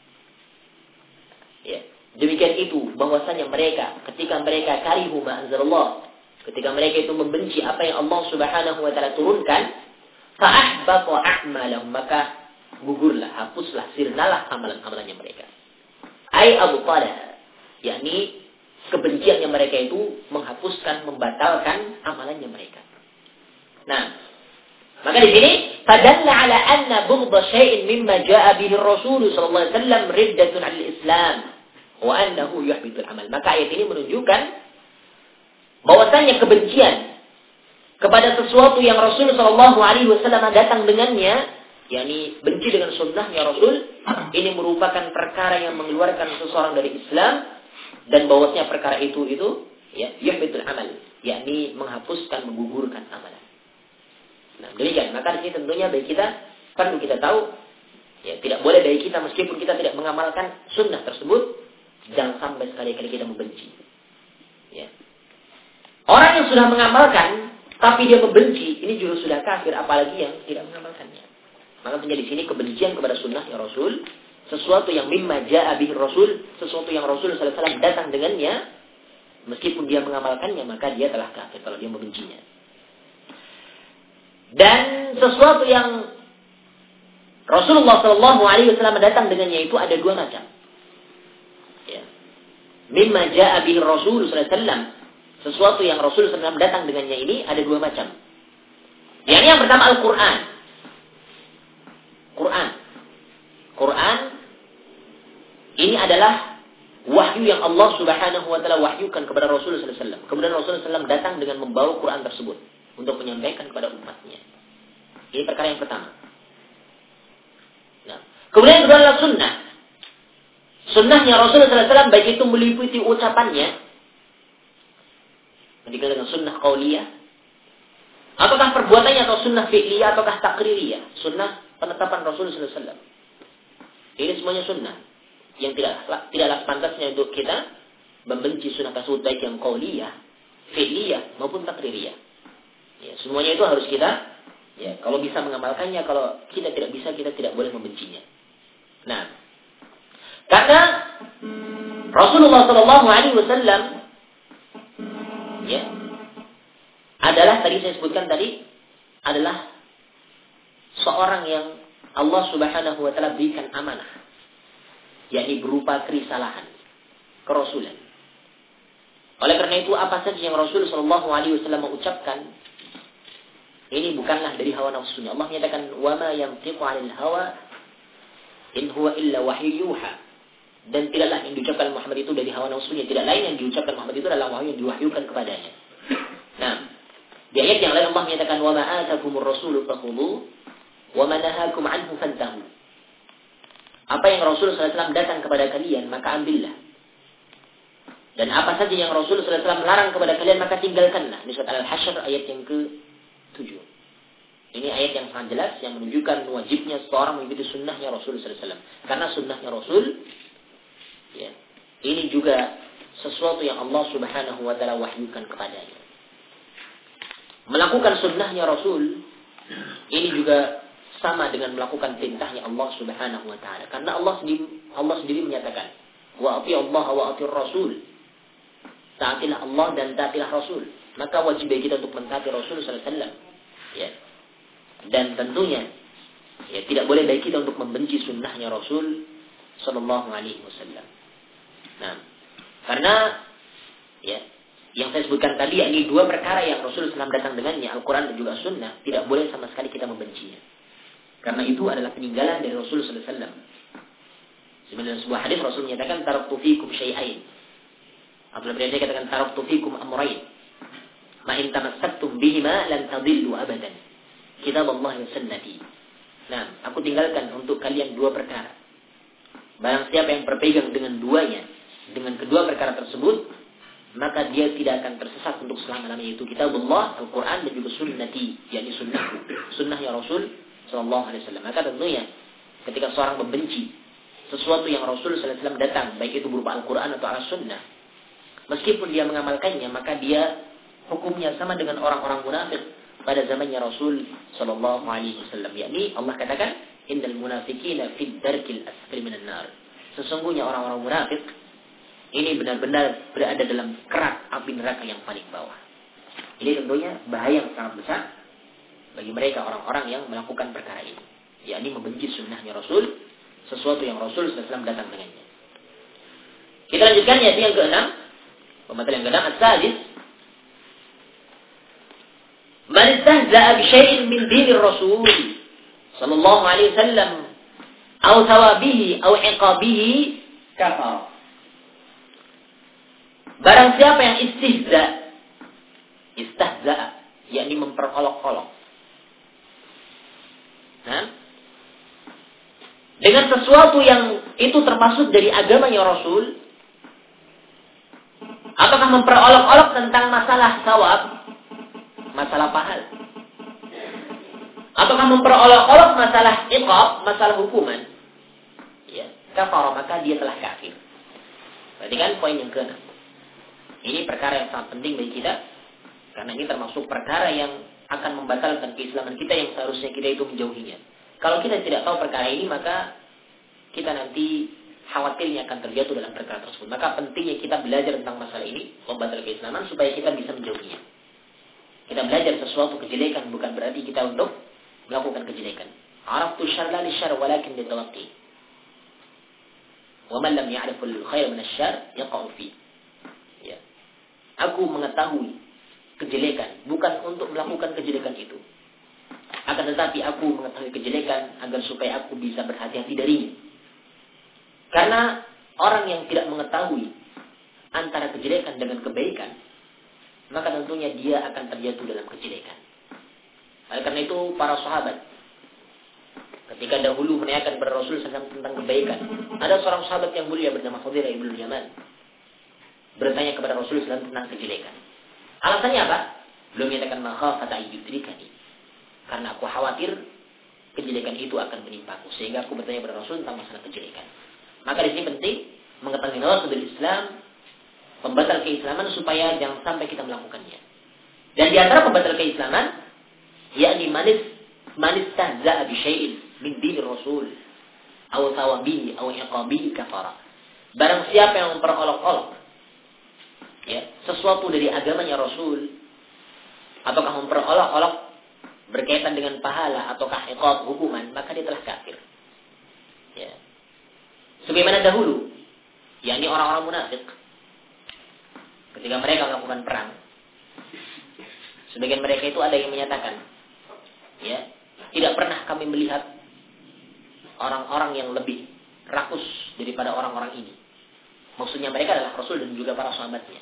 Ya, demikian itu bahwasanya mereka ketika mereka karihu ma anzalallah, ketika mereka itu membenci apa yang Allah Subhanahu wa taala turunkan, fa ahbata a'malahum, maka gugurlah, hapuslah, sirnalah amalan-amalannya mereka. Ai abtala, yakni kebenciannya mereka itu menghapuskan, membatalkan amalannya mereka. Nah, maka di sini fadalla ala anna bughdha syai'in mimma jaa'a bihi ar-rasul sallallahu alaihi wasallam riddatun 'ala al-islam wa annahu yuhbitul amal. Maka ayat ini menunjukkan bahwasanya kebencian kepada sesuatu yang Rasul sallallahu alaihi wasallam datang dengannya, yakni benci dengan sunnahnya Rasul, ini merupakan perkara yang mengeluarkan seseorang dari Islam, dan bahwasanya perkara itu itu ya yuhbitul amal, yakni menghapuskan, menggugurkan amalan. Nah, demikian. Maka di sini tentunya bagi kita perlu kita tahu, ya tidak boleh dari kita meskipun kita tidak mengamalkan sunnah tersebut, jangan sampai sekali-kali kita membenci. Ya. Orang yang sudah mengamalkan tapi dia membenci, ini juga sudah kafir, apalagi yang tidak mengamalkannya. Maka tentunya di sini kebencian kepada sunnah ya Rasul, sesuatu yang mimma ja'a bihi Rasul, sesuatu yang Rasul sallallahu alaihi wasallam datang dengannya, meskipun dia mengamalkannya, maka dia telah kafir kalau dia membencinya. Dan sesuatu yang Rasulullah sallallahu alaihi wasallam datang dengannya itu ada dua macam. Ya. Mimma ja'a bihi Rasul sallallahu alaihi wasallam, sesuatu yang Rasul sallallahu alaihi wasallam datang dengannya ini ada dua macam. Yang yang pertama Al-Qur'an. Quran. Quran ini adalah wahyu yang Allah Subhanahu wa taala wahyukan kepada Rasul sallallahu alaihi wasallam. Kemudian Rasul sallallahu alaihi wasallam datang dengan membawa Quran tersebut untuk menyampaikan kepada umatnya. Ini perkara yang pertama. Nah, kemudian yang kedua adalah sunnah. Sunnahnya Rasul sallallahu alaihi wasallam baik itu meliputi ucapannya, dikenal dengan sunnah qauliyah, ataukah perbuatannya, atau sunnah fi'liyah, ataukah taqririyah, sunnah penetapan Rasul sallallahu alaihi wasallam. Ini semuanya sunnah yang tidak tidaklah pantasnya untuk kita membenci sunnah tersebut, baik yang qauliyah, fi'liyah maupun taqririyah. Ya, semuanya itu harus kita, ya, kalau bisa mengamalkannya, kalau kita tidak bisa, kita tidak boleh membencinya. Nah, karena Rasulullah sallallahu alaihi wasallam, ya, adalah tadi saya sebutkan tadi adalah seorang yang Allah Subhanahu wa taala berikan amanah, yakni berupa kerisalahan, kerasulan. Oleh karena itu apa saja yang Rasul sallallahu alaihi wasallam mengucapkan, ini bukanlah dari hawa nafsunya. Allah menyatakan wa ma yantiqu 'anil hawa in huwa illa wahyu yuha. Dan tidaklah yang diucapkan Muhammad itu dari hawa nafsunya, tidak lain yang diucapkan Muhammad itu adalah wahyu yang diwahyukan kepadanya. Nah, di ayat yang lain Allah menyatakan wa ma atakumur rasulu fakhudhu wa ma nahakum anhu fantahu. Apa yang Rasul sallallahu alaihi wasallam datang kepada kalian, maka ambillah. Dan apa saja yang Rasul sallallahu alaihi wasallam larang kepada kalian, maka tinggalkanlah. Ini surat Al-Hasyr ayat yang ke tujuh. Ini ayat yang sangat jelas yang menunjukkan wajibnya seorang mengikuti sunnahnya Rasul sallallahu alaihi wasallam. Karena sunnahnya Rasul, ya, ini juga sesuatu yang Allah Subhanahu wa taala wahyukan kepadanya. Melakukan sunnahnya Rasul ini juga sama dengan melakukan perintahnya Allah Subhanahu wa taala. Karena Allah sendiri Allah sendiri menyatakan, "Wa atii'u Allah wa atii'ur Rasul." Taatilah Allah dan taatilah Rasul. Maka wajib bagi kita untuk mentaati Rasul sallallahu alaihi wasallam. Ya. Dan tentunya ya tidak boleh bagi kita untuk membenci sunnahnya Rasul sallallahu alaihi wasallam. Nah, karena ya yang saya sebutkan tadi, ini dua perkara yang Rasul sallallahu alaihi wasallam datang dengannya, Al-Quran dan juga Sunnah, tidak boleh sama sekali kita membencinya. Karena itu adalah peninggalan dari Rasul sallallahu alaihi wasallam. Sebenarnya sebuah hadis Rasul menyatakan taraktu fikum syai'ain. Abdullah bin Zaid katakan taraktu fikum amrayn. Ma in tamassaktum bihima lan tadillu abadan. Kitab Allah wa sunnati. Nah, aku tinggalkan untuk kalian dua perkara. Barang siapa yang berpegang dengan duanya, dengan kedua perkara tersebut, maka dia tidak akan tersesat untuk selama-lamanya. Itu kitab Allah, Al-Quran dan juga sunnati, yakni sunnahku, sunnahnya Rasul sallallahu alaihi wasallam. Maka tentunya ketika seorang membenci sesuatu yang Rasul sallallahu alaihi wasallam datang, baik itu berupa Al-Quran atau As-Sunnah, meskipun dia mengamalkannya, maka dia hukumnya sama dengan orang-orang munafik pada zamannya Rasul sallallahu alaihi wasallam. Yakni Allah katakan, innal munafiqina fid darkil asfali minan nar. Sesungguhnya orang-orang munafik ini benar-benar berada dalam kerak api neraka yang paling bawah. Ini tentunya bahaya yang sangat besar bagi mereka orang-orang yang melakukan perkara ini, yakni membenci sunnahnya Rasul, sesuatu yang Rasul sallallahu alaihi wasallam datang dengannya. Kita lanjutkan yaitu yang keenam, pematal yang keenam, as-sadis, man istahza'a bi syai'in min dinir Rasul sallallahu alaihi wasallam aw thawabihi aw iqabihi kafar. Barang siapa yang istihza, istahza'a, yakni memperolok-olok, nah, dengan sesuatu yang itu termasuk dari agamanya Rasul, apakah memperolok-olok tentang masalah sawab, masalah pahala, Apakah memperolok-olok masalah iqab, masalah hukuman? Ya, kafara, maka dia telah kafir. Berarti kan poin yang keenam. Ini perkara yang sangat penting bagi kita, karena ini termasuk perkara yang akan membatalkan keislaman kita yang seharusnya kita itu menjauhinya. Kalau kita tidak tahu perkara ini, maka kita nanti khawatirnya akan terjatuh dalam perkara tersebut. Maka pentingnya kita belajar tentang masalah ini, membatalkan keislaman, supaya kita bisa menjauhinya. Kita belajar sesuatu kejelekan bukan berarti kita untuk melakukan kejelekan. Araftu syarra li syarr walakin bitawaqi. Wa man lam ya'riful khair min asy-syarr yaqa'u fi. Ya. Aku mengetahui kejelekan bukan untuk melakukan kejelekan itu. Akan tetapi aku mengetahui kejelekan agar supaya aku bisa berhati-hati darinya. Karena orang yang tidak mengetahui antara kejelekan dengan kebaikan, maka tentunya dia akan terjatuh dalam kejelekan. Oleh karena itu para sahabat ketika dahulu menanyakan kepada Rasul tentang kebaikan, ada seorang sahabat yang mulia bernama Hudzaifah bin Yaman bertanya kepada Rasul tentang kejelekan. Alasannya apa? Belum menyatakan makhafata ayyudrikani. Karena aku khawatir kejelekan itu akan menimpaku, sehingga aku bertanya kepada Rasul tentang masalah kejelekan. Maka di sini penting mengetahui nawaqidul Islam, pembatal keislaman, supaya jangan sampai kita melakukannya. Dan di antara pembatal keislaman, yakni manis manis tahza'a bi syai'in min dinir Rasul, aw tawabihi aw iqabihi kafara. Barang siapa yang memperolok-olok ya sesuatu dari agamanya Rasul, apakah memperolok-olok berkaitan dengan pahala ataukah iqab hukuman, maka dia telah kafir. Ya. Sebagaimana dahulu, yakni orang-orang munafik, ketika mereka melakukan perang, sebagian mereka itu ada yang menyatakan, ya, tidak pernah kami melihat orang-orang yang lebih rakus daripada orang-orang ini. Maksudnya mereka adalah Rasul dan juga para sahabatnya.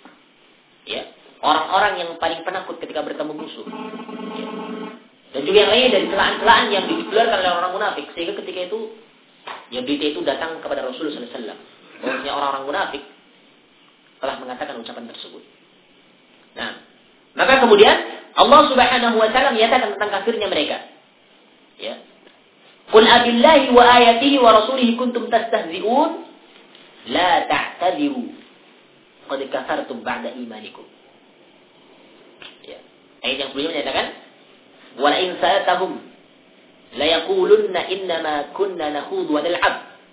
Ya, orang-orang yang paling penakut ketika bertemu musuh. Ya. Dan juga yang lainnya dari celaan-celaan yang dikeluarkan oleh orang munafik, sehingga ketika itu ya berita itu datang kepada Rasulullah sallallahu alaihi wasallam bahwasanya orang-orang munafik telah mengatakan ucapan tersebut. Nah, maka kemudian Allah Subhanahu wa taala menyatakan tentang kafirnya mereka. Ya. Qul abillahi wa ayatihi wa rasulihi kuntum tastahzi'un la ta'tadiru qad kafartum ba'da imanikum. Ya. Ayat yang sebelumnya menyatakan wa la in sa'atahum la yaqulunna innama kunna nakhudu wa nal'ab.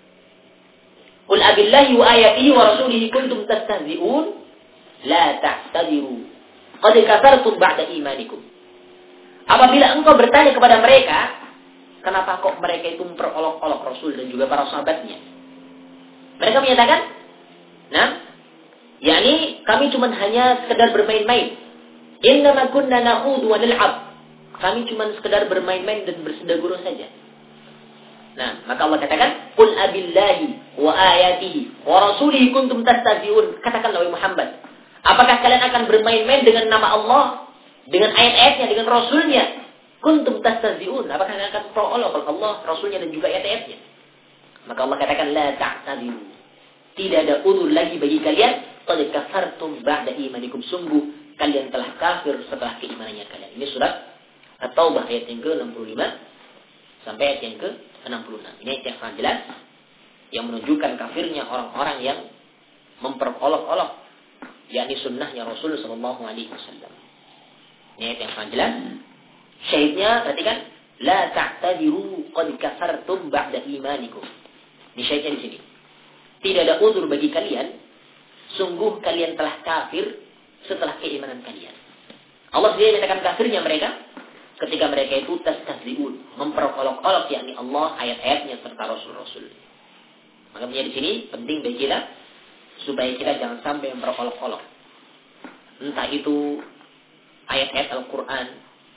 Qul abillahi wa ayatihi wa rasulihi kuntum tastahzi'un la ta'tadiru qad kafartum ba'da imanikum. Apabila engkau bertanya kepada mereka, kenapa kok mereka itu memperolok-olok Rasul dan juga para sahabatnya? Mereka menyatakan, nah, yakni kami cuma hanya sekedar bermain-main. Innama kunna nakhudu wa nal'ab. Kami cuma sekedar bermain-main dan bersendagurau saja. Nah, maka Allah katakan, qul abillahi wa ayatihi wa rasulihi kuntum tastahzi'un. Katakanlah wahai Muhammad, apakah kalian akan bermain-main dengan nama Allah, dengan ayat-ayatnya, dengan Rasulnya? Kuntum tastahzi'un. Apakah kalian akan perolok Allah, Rasulnya dan juga ayat-ayatnya? Maka Allah katakan, la ta'tadiru. Tidak ada udzur lagi bagi kalian. Qad kafartum ba'da imanikum. Sungguh kalian telah kafir setelah keimanannya kalian. Ini surat At-Taubah ayat yang ke enam puluh lima sampai ayat yang ke enam puluh enam. Ini ayat yang sangat jelas yang menunjukkan kafirnya orang-orang yang memperolok-olok yakni sunnahnya Rasul sallallahu alaihi wasallam. Ini ayat yang sangat jelas. Syahidnya perhatikan, la ta'tadiru qad kafartum ba'da imanikum. Ini syahidnya di sini. Tidak ada uzur bagi kalian, sungguh kalian telah kafir setelah keimanan kalian. Allah sendiri menyatakan kafirnya mereka ketika mereka itu tastahzi'un, memperolok-olok yakni Allah, ayat-ayatnya serta Rasul-Rasul. Maka di sini penting bagi kita supaya kita jangan sampai memperolok-olok. Entah itu ayat-ayat Al-Quran,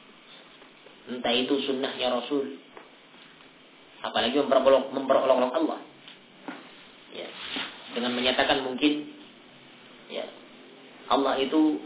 entah itu sunnahnya Rasul, apalagi memperolok memperolok Allah. Ya, dengan menyatakan mungkin ya Allah itu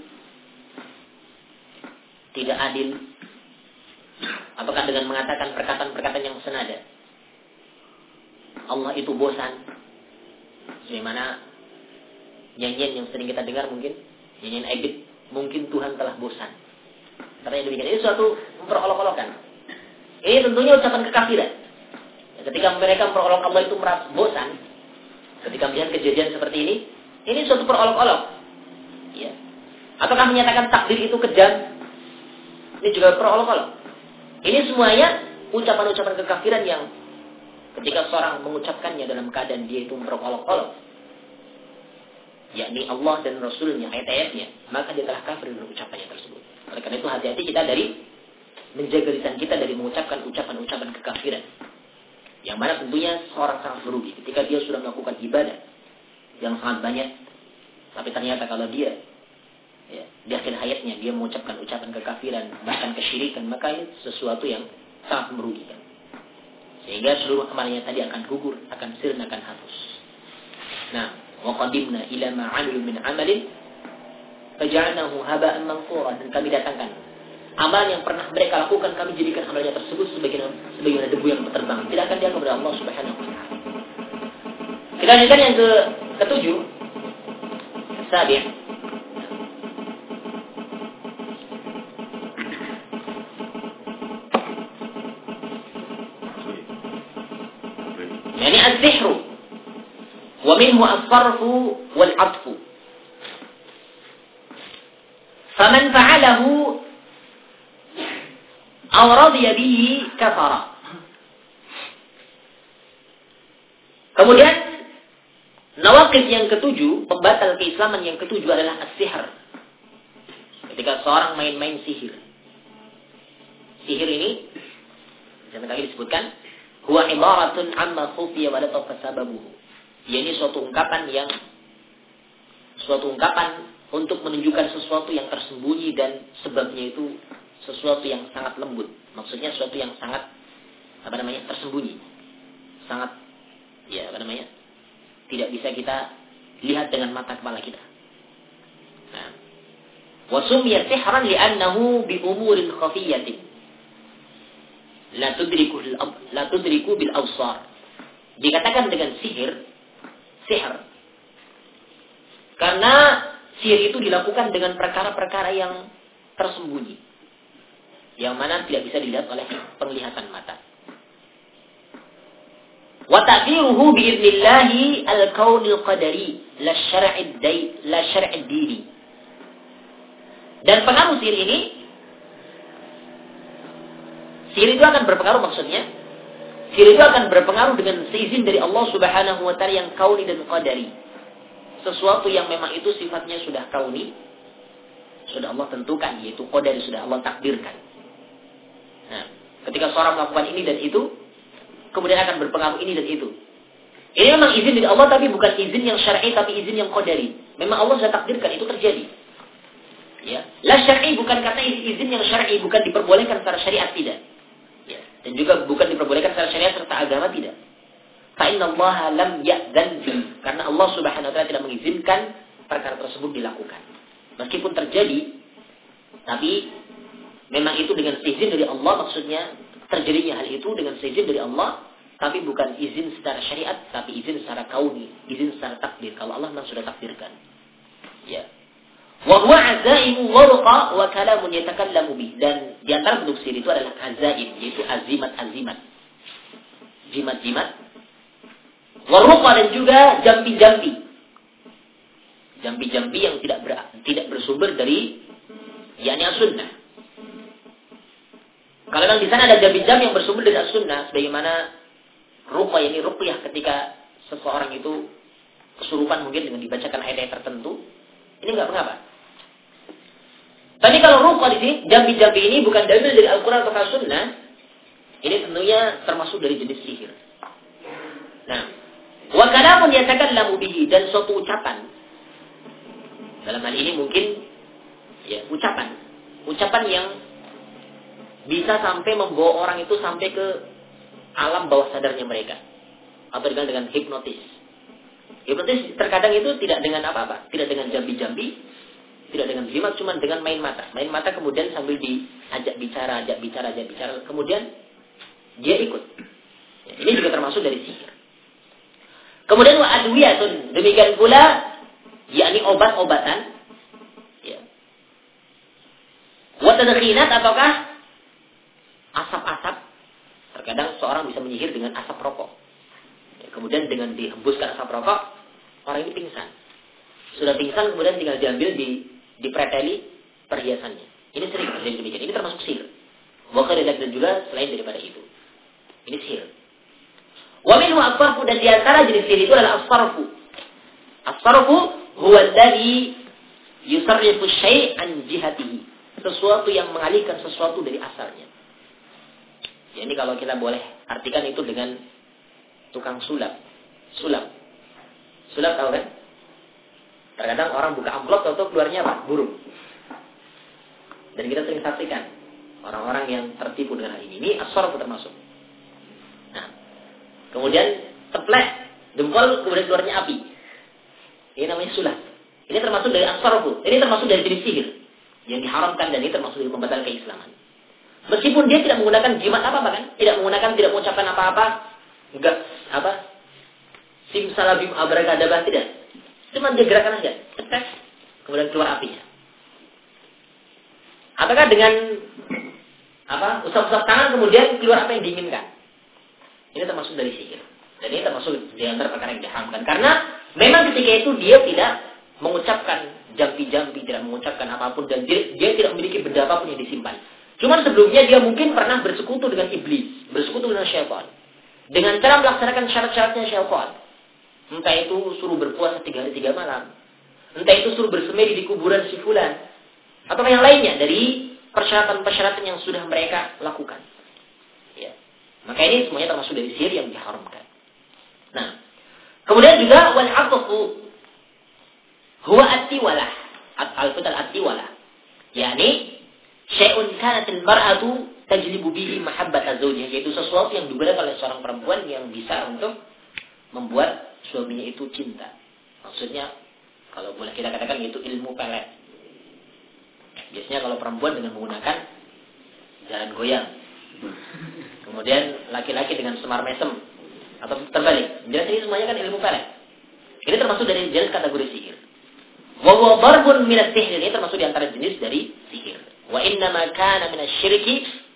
tidak adil. Apakah dengan mengatakan perkataan-perkataan yang senada? Allah itu bosan. Sebagaimana nyanyian yang sering kita dengar mungkin, nyanyian Aibit, mungkin Tuhan telah bosan. Katanya demikian. Ini suatu memperolok-olokan. Ini tentunya ucapan kekafiran. Ketika mereka memperolok Allah itu merasa bosan, ketika melihat kejadian seperti ini, ini suatu perolok-olok. Ya. Ataukah menyatakan takdir itu kejam? Ini juga perolok-olok. Ini semuanya ucapan-ucapan kekafiran yang ketika seorang mengucapkannya dalam keadaan dia itu memperolok-olok, yakni Allah dan Rasulnya, ayat-ayatnya, maka dia telah kafir dengan ucapannya tersebut. Oleh karena itu hati-hati kita dari menjaga lisan kita dari mengucapkan ucapan-ucapan kekafiran. Yang mana tentunya seorang sangat merugi ketika dia sudah melakukan ibadah yang sangat banyak, tapi ternyata kalau dia ya, di akhir hayatnya dia mengucapkan ucapan kekafiran, bahkan kesyirikan, maka ini sesuatu yang sangat merugikan. Sehingga seluruh amalnya tadi akan gugur, akan sirna, akan hapus. Nah, wa qadimna ila ma 'amilu min 'amalin faja'alnahu haba'an manthura, dan kami datangkan amal yang pernah mereka lakukan, kami jadikan amalnya tersebut sebagaimana sebagaimana debu yang berterbangan, tidak akan dianggap oleh Allah Subhanahu wa taala. Kita lanjutkan yang ke ketujuh, sabi'. Yani az-zihru wa minhu as-sarfu wal 'atfu. Faman fa'alahu aw radiya bihi kafara. Kemudian nawaqid yang ketujuh, pembatal keislaman yang ketujuh adalah as-sihr. Ketika seorang main-main sihir. Sihir ini yang tadi disebutkan, huwa ibaratun amma khufiya wa la tawqa sababuhu. Ini suatu ungkapan yang suatu ungkapan untuk menunjukkan sesuatu yang tersembunyi dan sebabnya itu sesuatu yang sangat lembut. Maksudnya sesuatu yang sangat apa namanya? tersembunyi. Sangat ya apa namanya? tidak bisa kita lihat dengan mata kepala kita. Nah, wa sumiya sihran li'annahu bi umurin khafiyatin la tudriku la tudriku bil absar. Dikatakan dengan sihir, sihir. Karena sihir itu dilakukan dengan perkara-perkara yang tersembunyi, yang mana tidak bisa dilihat oleh penglihatan mata. Wa ta'thiruhu bi idnillahi al-kaunil qadari la syar'id dai la syar'id dini. Dan pengaruh sihir ini, sihir itu akan berpengaruh, maksudnya sihir itu akan berpengaruh dengan seizin dari Allah Subhanahu wa taala yang kauni dan qadari. Sesuatu yang memang itu sifatnya sudah kauni, sudah Allah tentukan, yaitu qadari, sudah Allah takdirkan. Nah, ketika seorang melakukan ini dan itu, kemudian akan berpengaruh ini dan itu. Ini memang izin dari Allah, tapi bukan izin yang syar'i, tapi izin yang qadari. Memang Allah sudah takdirkan itu terjadi. Ya, la syar'i bukan kata izin yang syar'i, bukan diperbolehkan secara syariat, tidak. Ya, dan juga bukan diperbolehkan secara syariat serta agama, tidak. Fa inna Allah lam ya'dzan fi, karena Allah Subhanahu wa taala tidak mengizinkan perkara tersebut dilakukan. Meskipun terjadi, tapi memang itu dengan izin dari Allah, maksudnya terjadinya hal itu dengan izin dari Allah, tapi bukan izin secara syariat, tapi izin secara kauni, izin secara takdir. Kalau Allah memang sudah takdirkan. Ya. Wa huwa azaimu warqa wa kalamun yatakallamu bih. Dan di antara bentuk sihir itu adalah azaim, yaitu azimat-azimat. Jimat-jimat. Warqa dan juga jambi-jambi. Jambi-jambi yang tidak ber, tidak bersumber dari yakni as-sunnah. Kalau memang di sana ada jambi-jambi yang bersumber dari as-sunnah, sebagaimana ruqyah, ini ruqyah ketika seseorang itu kesurupan mungkin dengan dibacakan ayat-ayat tertentu, ini enggak mengapa. Tapi kalau ruqyah di sini, jambi-jambi ini bukan dalil dari Al-Qur'an atau as-sunnah, ini tentunya termasuk dari jenis sihir. Nah, wa kalamun yatakallamu bihi, dan suatu ucapan. Dalam hal ini mungkin ya ucapan, ucapan yang bisa sampai membawa orang itu sampai ke alam bawah sadarnya mereka, atau dengan dengan hipnotis. Hipnotis terkadang itu tidak dengan apa-apa, tidak dengan jambi-jambi, tidak dengan jimat, cuma dengan main mata. Main mata kemudian sambil diajak bicara, ajak bicara, ajak bicara, kemudian dia ikut. Ya, ini juga termasuk dari sihir. Kemudian wa adwiyatun, demikian pula yakni obat-obatan. Ya. Wa tadkhinat, ataukah asap-asap Terkadang seorang bisa menyihir dengan asap rokok. Ya, kemudian dengan dihembuskan asap rokok, orang ini pingsan. Sudah pingsan, kemudian tinggal diambil, di, dipreteli perhiasannya. Ini sering terjadi demikian. Ini termasuk sihir. Bahkan dan juga selain daripada itu. Ini sihir. Wa minhu as-sarfu, dan diantara jenis sihir itu adalah as-sarfu. As-sarfu huwa alladhi yusarrifu syai' an jihatihi. Sesuatu yang mengalihkan sesuatu dari asalnya. Ya, ini kalau kita boleh artikan itu dengan tukang sulap. Sulap. Sulap tahu kan? Terkadang orang buka amplop atau keluarnya apa? Burung. Dan kita sering saksikan orang-orang yang tertipu dengan hal ini. Ini as-sarfu termasuk. Nah, kemudian teplek jempol, kemudian keluarnya api. Ini namanya sulap. Ini termasuk dari as-sarfu. Ini termasuk dari jenis sihir yang diharamkan, dan ini termasuk dari pembatal keislaman. Meskipun dia tidak menggunakan jimat apa-apa kan, tidak menggunakan, tidak mengucapkan apa-apa, enggak apa, simsalabim abrakadabra, tidak. Cuma dia gerakan aja, cetek, kemudian keluar apinya. Apakah dengan apa, usap-usap tangan kemudian keluar apa yang diinginkan? Ini termasuk dari sihir. Dan ini termasuk di antara perkara yang diharamkan. Karena memang ketika itu dia tidak mengucapkan jampi-jampi, tidak mengucapkan apapun, dan dia, dia tidak memiliki benda apapun yang disimpan. Cuman sebelumnya dia mungkin pernah bersekutu dengan iblis, bersekutu dengan syaitan, dengan cara melaksanakan syarat-syaratnya syaitan. Entah itu suruh berpuasa tiga hari tiga malam, entah itu suruh bersemedi di kuburan si fulan, atau yang lainnya dari persyaratan-persyaratan yang sudah mereka lakukan. Ya. Maka ini semuanya termasuk dari sihir yang diharamkan. Nah, kemudian juga wal aqfu huwa at-tiwalah, al-fatal at-tiwalah, yakni syai'un kanat al-mar'atu tajlibu bihi mahabbata zawjiha, yaitu sesuatu yang digunakan oleh seorang perempuan yang bisa untuk membuat suaminya itu cinta. Maksudnya kalau boleh kita katakan itu ilmu pelet. Biasanya kalau perempuan dengan menggunakan jalan goyang, kemudian laki-laki dengan semar mesem, atau terbalik. Jelas ini semuanya kan ilmu pelet. Ini termasuk dari jenis kategori sihir. Wa huwa darbun min as-sihr, ini termasuk di antara jenis dari sihir. Wa inna ma kana min asy-syirki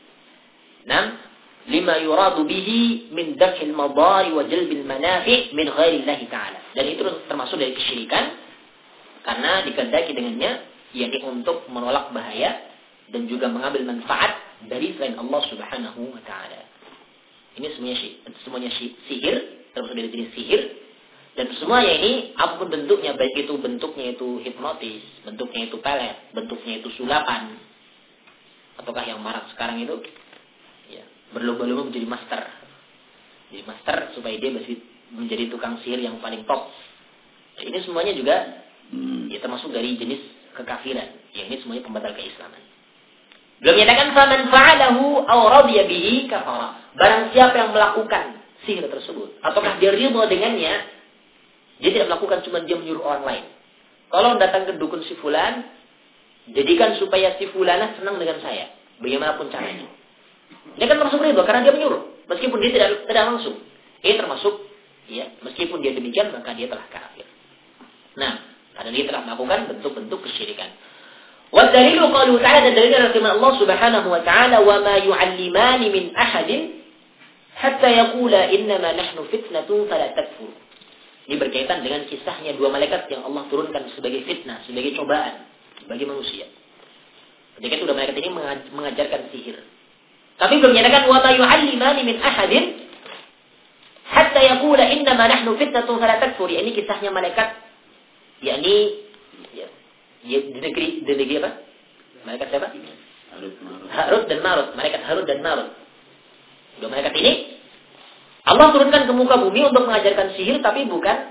nam lima yuradu bihi min daf'il madari wa jalbil manafi' min ghairi Allah ta'ala. Dan itu termasuk dari kesyirikan karena dikehendaki dengannya yakni untuk menolak bahaya dan juga mengambil manfaat dari selain Allah Subhanahu wa taala. Ini semuanya semuanya sihir, termasuk dari jenis sihir. Dan semuanya ini apapun bentuknya, baik itu bentuknya itu hipnotis, bentuknya itu pelet, bentuknya itu sulapan, ataukah yang marak sekarang itu ya, berlomba-lomba menjadi master. Jadi master supaya dia menjadi tukang sihir yang paling top. Nah, ini semuanya juga hmm. ya, termasuk dari jenis kekafiran. Ya, ini semuanya pembatal keislaman. Belum menyatakan faman fa'alahu aw radiya bihi kafara. Barang siapa yang melakukan sihir tersebut, ataukah dia ridha dengannya, dia tidak melakukan, cuma dia menyuruh orang lain. Tolong datang ke dukun si fulan, jadikan supaya si fulana senang dengan saya, bagaimanapun caranya. Dia kan termasuk ridha karena dia menyuruh, meskipun dia tidak tidak langsung. Ini termasuk, ya, meskipun dia demikian maka dia telah kafir. Nah, karena dia telah melakukan bentuk-bentuk kesyirikan. Wa dalilu qalu ta'ala, dan dalilnya firman Allah Subhanahu wa ta'ala, wa ma yu'allimani min ahadin hatta yaqula innama nahnu fitnatun fala takfur. Ini berkaitan dengan kisahnya dua malaikat yang Allah turunkan sebagai fitnah, sebagai cobaan bagi manusia. Ketika itu dua malaikat ini mengajarkan sihir. Tapi belum menyatakan wa ma yu'allimani min ahadin hatta yaqula innama nahnu fitnatun fala takfur. Ini kisahnya malaikat, yakni ya, ya, di negeri di negeri apa? Malaikat siapa? Harut dan Marut. Malaikat Harut dan Marut. Dua malaikat ini Allah turunkan ke muka bumi untuk mengajarkan sihir, tapi bukan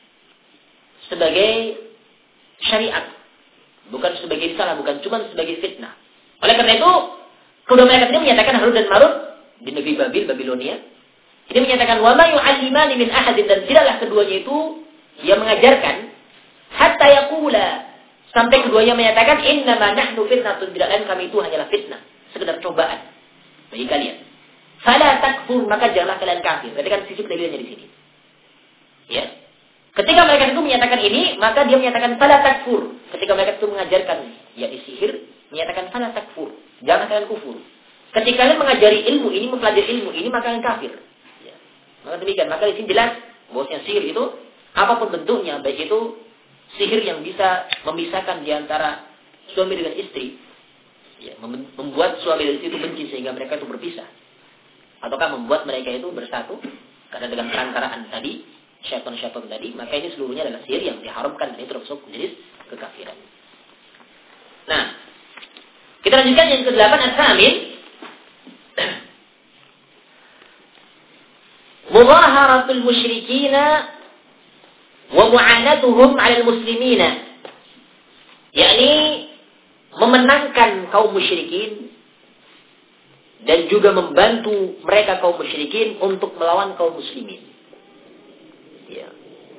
sebagai syariat, bukan sebagai risalah, bukan cuma sebagai fitnah. Oleh karena itu, kedua malaikat ini menyatakan Harut dan Marut di negeri Babil, Babilonia. Ini menyatakan wa ma yu'allimani min ahadin, dan tidaklah keduanya itu yang mengajarkan hatta yaqula, sampai keduanya menyatakan innama nahnu fitnatun, tidak lain kami itu hanyalah fitnah, sekedar cobaan bagi kalian. Fala takfur, maka janganlah kalian kafir. Berarti kan sisi dalilnya di sini. Ya. Ketika mereka itu menyatakan ini, maka dia menyatakan fala takfur. Ketika mereka itu mengajarkan yakni sihir, menyatakan fala takfur, jangan kalian kufur. Ketika kalian mengajari ilmu ini, mempelajari ilmu ini, maka kalian kafir. Ya. Maka demikian. Maka di sini jelas bahwasanya sihir itu apapun bentuknya, baik itu sihir yang bisa memisahkan di antara suami dengan istri, ya, membuat suami dan istri itu benci sehingga mereka itu berpisah, ataukah membuat mereka itu bersatu karena dengan perantaraan tadi, syaitan-syaitan tadi, maka ini seluruhnya adalah sihir yang diharamkan dan itu termasuk jenis kekafiran. Nah, kita lanjutkan yang kedelapan, as-samin. Mudaharatul musyrikina wa mu'anatuhum 'alal muslimina. Yakni memenangkan kaum musyrikin dan juga membantu mereka kaum musyrikin untuk melawan kaum muslimin. Ya.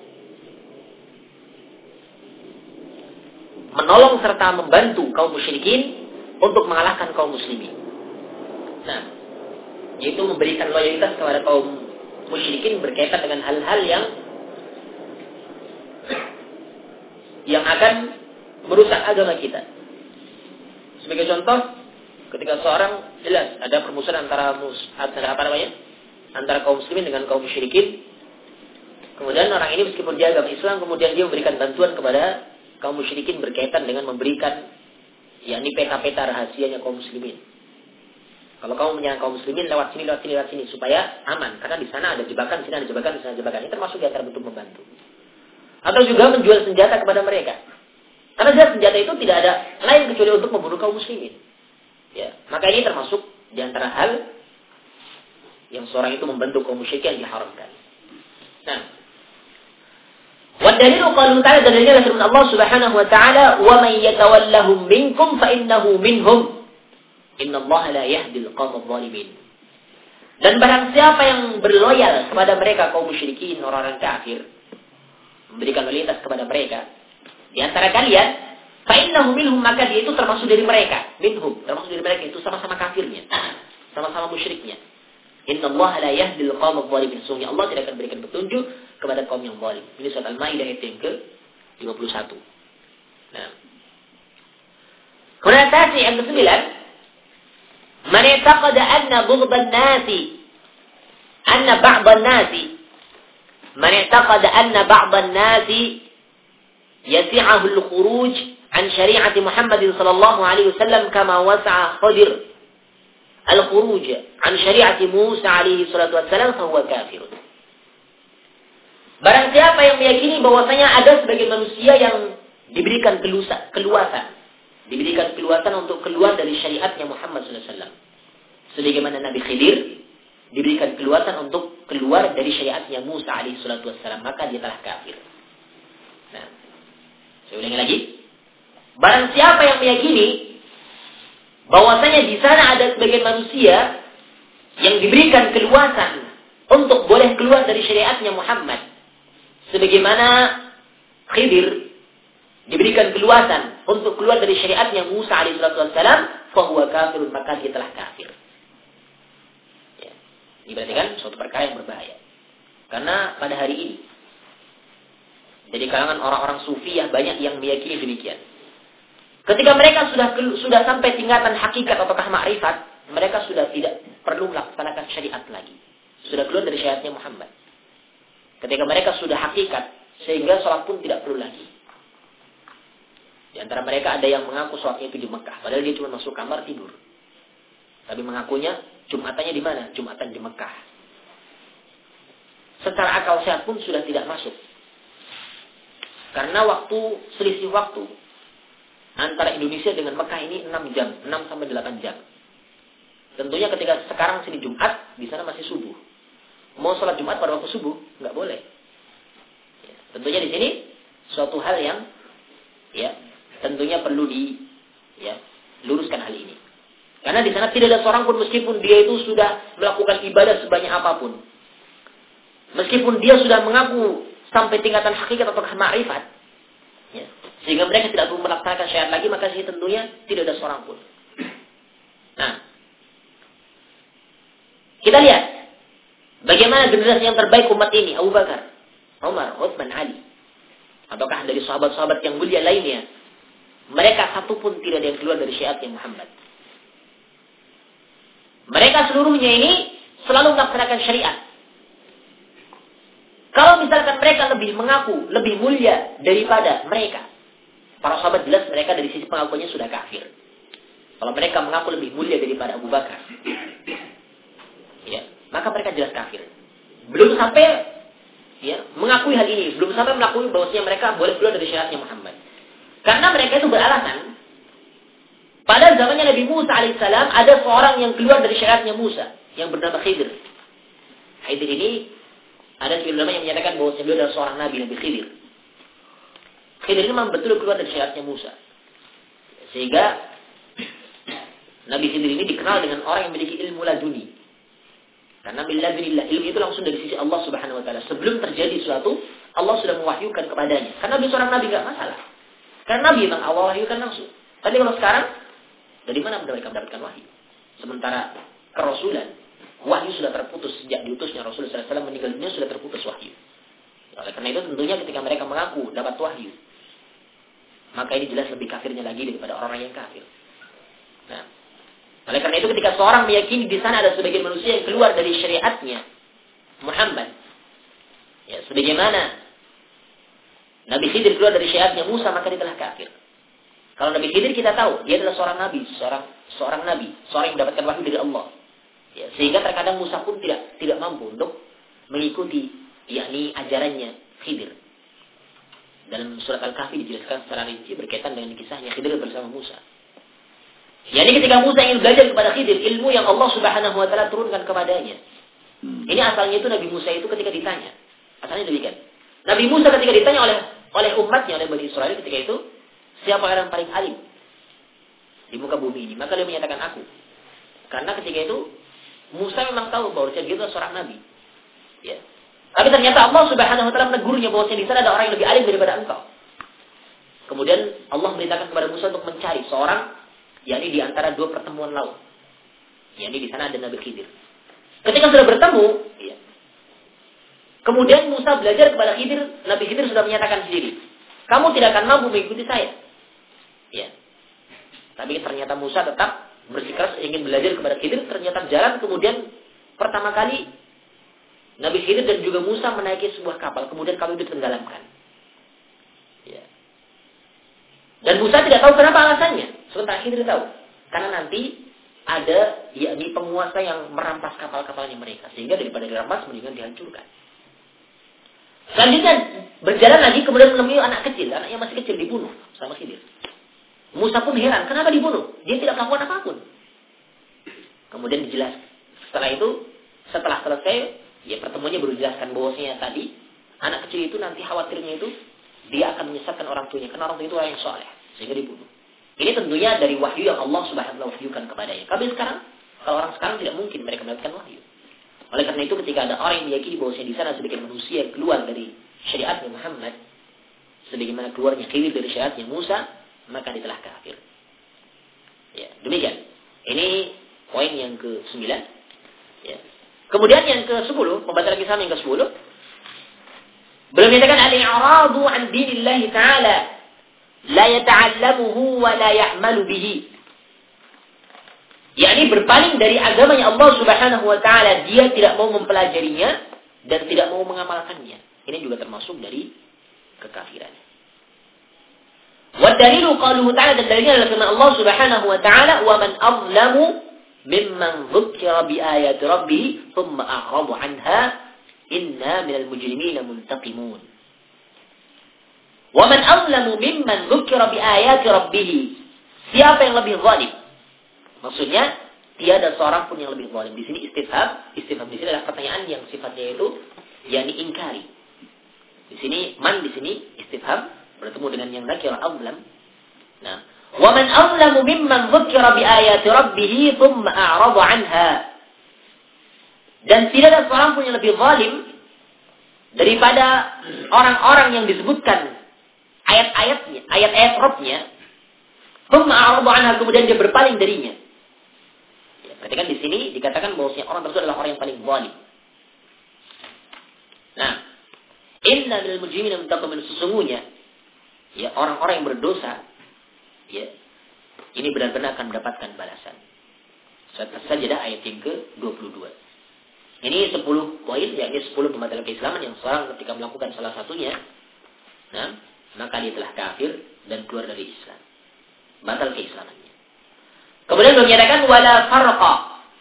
Menolong serta membantu kaum musyrikin untuk mengalahkan kaum muslimin. Nah, yaitu memberikan loyalitas kepada kaum musyrikin berkaitan dengan hal-hal yang yang akan merusak agama kita. Sebagai contoh, ketika seorang jelas ada permusuhan antara mus, antara apa namanya, antara kaum muslimin dengan kaum musyrikin, kemudian orang ini meskipun dia agama Islam, kemudian dia memberikan bantuan kepada kaum musyrikin berkaitan dengan memberikan, yakni peta-peta rahasianya kaum muslimin. Kalau kamu menyerang kaum muslimin lewat sini, lewat sini, lewat sini supaya aman, karena di sana ada jebakan, di sini ada jebakan, di sana ada jebakan. Ini termasuk di antara bentuk membantu. Atau juga menjual senjata kepada mereka. Karena jelas senjata itu tidak ada lain kecuali untuk membunuh kaum muslimin. Ya, maka ini termasuk di antara hal yang seorang itu membantu kaum musyrikin yang diharamkan. Nah, wa dalilu qalu ta'ala, dalilnya adalah firman Allah Subhanahu wa ta'ala, "Wa man yatawallahum minkum fa innahu minhum. Innallaha la yahdil qawmal zalimin." Dan barang siapa yang berloyal kepada mereka kaum musyrikin, orang-orang kafir, memberikan loyalitas kepada mereka di antara kalian, fa innahu minhum, maka dia itu termasuk dari mereka, minhum, termasuk dari mereka, itu sama-sama kafirnya, sama-sama musyriknya. Innallaha la yahdil qawmal zalimin. Sungguh Allah tidak akan berikan petunjuk kepada kaum yang zalim. Ini surat Al-Maidah ayat yang ke lima puluh satu. Nah, kemudian tadi yang kesembilan, man i'taqada anna bughdan nasi anna ba'dan nasi man i'taqada anna ba'dan nasi yasi'ahu al-khuruj an syari'ati Muhammad sallallahu alaihi wasallam kama wasa'a Khadir al-khuruj an syari'ati Musa alaihi salatu wassalam fa huwa kafir. Barang siapa yang meyakini bahwasanya ada sebagian manusia yang diberikan keluasan, keluasan diberikan keluasan untuk keluar dari syariatnya Muhammad sallallahu alaihi wasallam. Sebagaimana Nabi Khidir diberikan keluasan untuk keluar dari syariatnya Musa alaihi salatu wassalam, maka dia telah kafir. Nah, saya ulangi lagi. Barang siapa yang meyakini bahwasanya di sana ada sebagian manusia yang diberikan keluasan untuk boleh keluar dari syariatnya Muhammad, sebagaimana Khidir diberikan keluasan untuk keluar dari syariatnya Musa alaihi salatu wassalam, fahuwa kafirun, maka dia telah kafir. Ya. Ini berarti kan suatu perkara yang berbahaya. Karena pada hari ini dari kalangan orang-orang sufiyah banyak yang meyakini demikian. Ketika mereka sudah sudah sampai tingkatan hakikat ataukah makrifat, mereka sudah tidak perlu melaksanakan syariat lagi. Sudah keluar dari syariatnya Muhammad. Ketika mereka sudah hakikat, sehingga sholat pun tidak perlu lagi. Di antara mereka ada yang mengaku sholatnya itu di Mekah, padahal dia cuma masuk kamar tidur. Tapi mengakunya Jumatannya di mana? Jumatan di Mekah. Secara akal sehat pun sudah tidak masuk. Karena waktu, selisih waktu antara Indonesia dengan Mekah ini enam jam, enam sampai delapan jam. Tentunya ketika sekarang sini Jumat, di sana masih subuh. Mau sholat Jumat pada waktu subuh, nggak boleh. Ya, tentunya di sini suatu hal yang ya tentunya perlu di ya luruskan hal ini. Karena di sana tidak ada seorang pun, meskipun dia itu sudah melakukan ibadah sebanyak apapun, meskipun dia sudah mengaku sampai tingkatan hakikat atau ma'rifat, ya, sehingga mereka tidak perlu melaksanakan syariat lagi, maka sih tentunya tidak ada seorang pun. Nah, kita lihat bagaimana generasi yang terbaik umat ini, Abu Bakar, Umar, Utsman, Ali, ataukah dari sahabat-sahabat yang mulia lainnya, mereka satu pun tidak ada yang keluar dari syariatnya Muhammad. Mereka seluruhnya ini selalu melaksanakan syariat. Kalau misalkan mereka lebih mengaku, lebih mulia daripada mereka, para sahabat jelas mereka dari sisi pengakuannya sudah kafir. Kalau mereka mengaku lebih mulia daripada Abu Bakar, ya, maka mereka jelas kafir. Belum sampai ya, mengakui hal ini, belum sampai mengakui bahwasanya mereka boleh keluar dari syariatnya Muhammad. Karena mereka itu beralasan, pada zamannya Nabi Musa alaihissalam ada seorang yang keluar dari syariatnya Musa yang bernama Khidir. Khidir ini ada ulama yang menyatakan bahwa beliau adalah seorang nabi, Nabi Khidir. Khidir ini memang betul keluar dari syariatnya Musa. Sehingga Nabi Khidir ini dikenal dengan orang yang memiliki ilmu laduni. Karena billadunillah, ilmu itu langsung dari sisi Allah Subhanahu wa taala. Sebelum terjadi sesuatu, Allah sudah mewahyukan kepadanya. Karena beliau seorang nabi enggak masalah. Karena nabi memang Allah wahyukan langsung. Tapi kalau sekarang dari mana mereka mendapatkan wahyu? Sementara kerasulan, wahyu sudah terputus sejak diutusnya Rasulullah sallallahu alaihi wasallam meninggal dunia, sudah terputus wahyu. Oleh karena itu tentunya ketika mereka mengaku dapat wahyu, maka ini jelas lebih kafirnya lagi daripada orang-orang yang kafir. Nah, oleh karena itu ketika seorang meyakini di sana ada sebagian manusia yang keluar dari syariatnya Muhammad, ya sebagaimana Nabi Khidir keluar dari syariatnya Musa, maka dia telah kafir. Kalau Nabi Khidir kita tahu dia adalah seorang nabi, seorang seorang nabi, seorang yang mendapatkan wahyu dari Allah. Ya, sehingga terkadang Musa pun tidak tidak mampu untuk mengikuti yakni ajarannya Khidir. Dalam surat Al-Kahfi dijelaskan secara rinci berkaitan dengan kisahnya Khidir bersama Musa. Yani ketika Musa ingin belajar kepada Khidir ilmu yang Allah Subhanahu wa taala turunkan kepadanya. Ini asalnya itu Nabi Musa itu ketika ditanya. Asalnya demikian. Nabi Musa ketika ditanya oleh oleh umatnya, oleh Bani Israel ketika itu, siapa orang paling alim di muka bumi ini? Maka dia menyatakan aku. Karena ketika itu Musa memang tahu bahwa dia adalah seorang nabi. Ya. Tapi ternyata Allah Subhanahu wa taala menegurnya bahwa di sana ada orang yang lebih alim daripada engkau. Kemudian Allah merintahkan kepada Musa untuk mencari seorang, yakni di antara dua pertemuan laut. Yakni di sana ada Nabi Khidir. Ketika sudah bertemu, ya, kemudian Musa belajar kepada Khidir, Nabi Khidir sudah menyatakan sendiri, kamu tidak akan mampu mengikuti saya. Ya. Tapi ternyata Musa tetap bersikeras ingin belajar kepada Khidir, ternyata jalan, kemudian pertama kali Nabi Khidir dan juga Musa menaiki sebuah kapal, kemudian kapal itu ditenggelamkan. Ya. Dan Musa tidak tahu kenapa alasannya, sementara Khidir tahu. Karena nanti ada yakni penguasa yang merampas kapal-kapalnya mereka, sehingga daripada dirampas mendingan dihancurkan. Selanjutnya berjalan lagi, kemudian menemui anak kecil, anaknya masih kecil dibunuh sama Khidir. Musa pun heran, kenapa dibunuh? Dia tidak melakukan apapun. Kemudian dijelaskan. Setelah itu, setelah selesai, ya pertemuannya baru dijelaskan bahwasanya tadi anak kecil itu nanti khawatirnya itu dia akan menyesatkan orang tuanya, karena orang tua itu orang yang soleh, sehingga dibunuh. Ini tentunya dari wahyu yang Allah Subhanahu wa taala wahyukan kepadanya. Tapi sekarang, kalau orang sekarang tidak mungkin mereka mendapatkan wahyu. Oleh karena itu ketika ada orang yang meyakini bahwasanya di sana sebagian manusia yang keluar dari syariatnya Muhammad, sebagaimana keluarnya Khidir dari syariatnya Musa, maka dia telah kafir. Ya, demikian. Ini poin yang ke sembilan. Ya. Kemudian yang ke sepuluh, pembatalan Islam yang ke sepuluh. Beliau menyatakan al-i'radu an dinillahi ta'ala la yata'allamuhu wa la ya'malu bihi. yakni berpaling dari agamanya Allah Subhanahu wa taala, dia tidak mau mempelajarinya dan tidak mau mengamalkannya. Ini juga termasuk dari kekafiran. Wa dalilu qaluhu ta'ala, dan dalilnya adalah firman Allah Subhanahu wa taala, "Wa man azlamu mimman dzukira bi ayati rabbih thumma a'rada 'anha inna minal mujrimina muntaqimun." Wa man azlamu mimman dzukira bi ayati rabbih. Siapa yang lebih zalim? Maksudnya tiada seorang pun yang lebih zalim. Di sini istifham, istifham di sini adalah pertanyaan yang sifatnya itu yakni ingkari. Di sini man, di sini istifham bertemu dengan yang nakir azlam. Nah, wa man azlamu mimman dzukira bi ayati rabbih thumma a'rada 'anha. Dan tidak ada seorang pun yang lebih zalim daripada orang-orang yang disebutkan ayat-ayatnya, ayat-ayat Rabb-nya, thumma a'rada 'anha, kemudian dia berpaling darinya. Ya, berarti kan di sini dikatakan bahwasanya orang tersebut adalah orang yang paling zalim. Nah, inna lil mujrimina muntaqimun, sesungguhnya ya orang-orang yang berdosa ya ini benar-benar akan mendapatkan balasan. Surat As-Sajdah ayat yang ke dua puluh dua. Ini sepuluh poin, yakni sepuluh pembatalan keislaman yang seorang ketika melakukan salah satunya, nah, maka dia telah kafir dan keluar dari Islam. Batal keislamannya. Kemudian beliau menyatakan wala farqa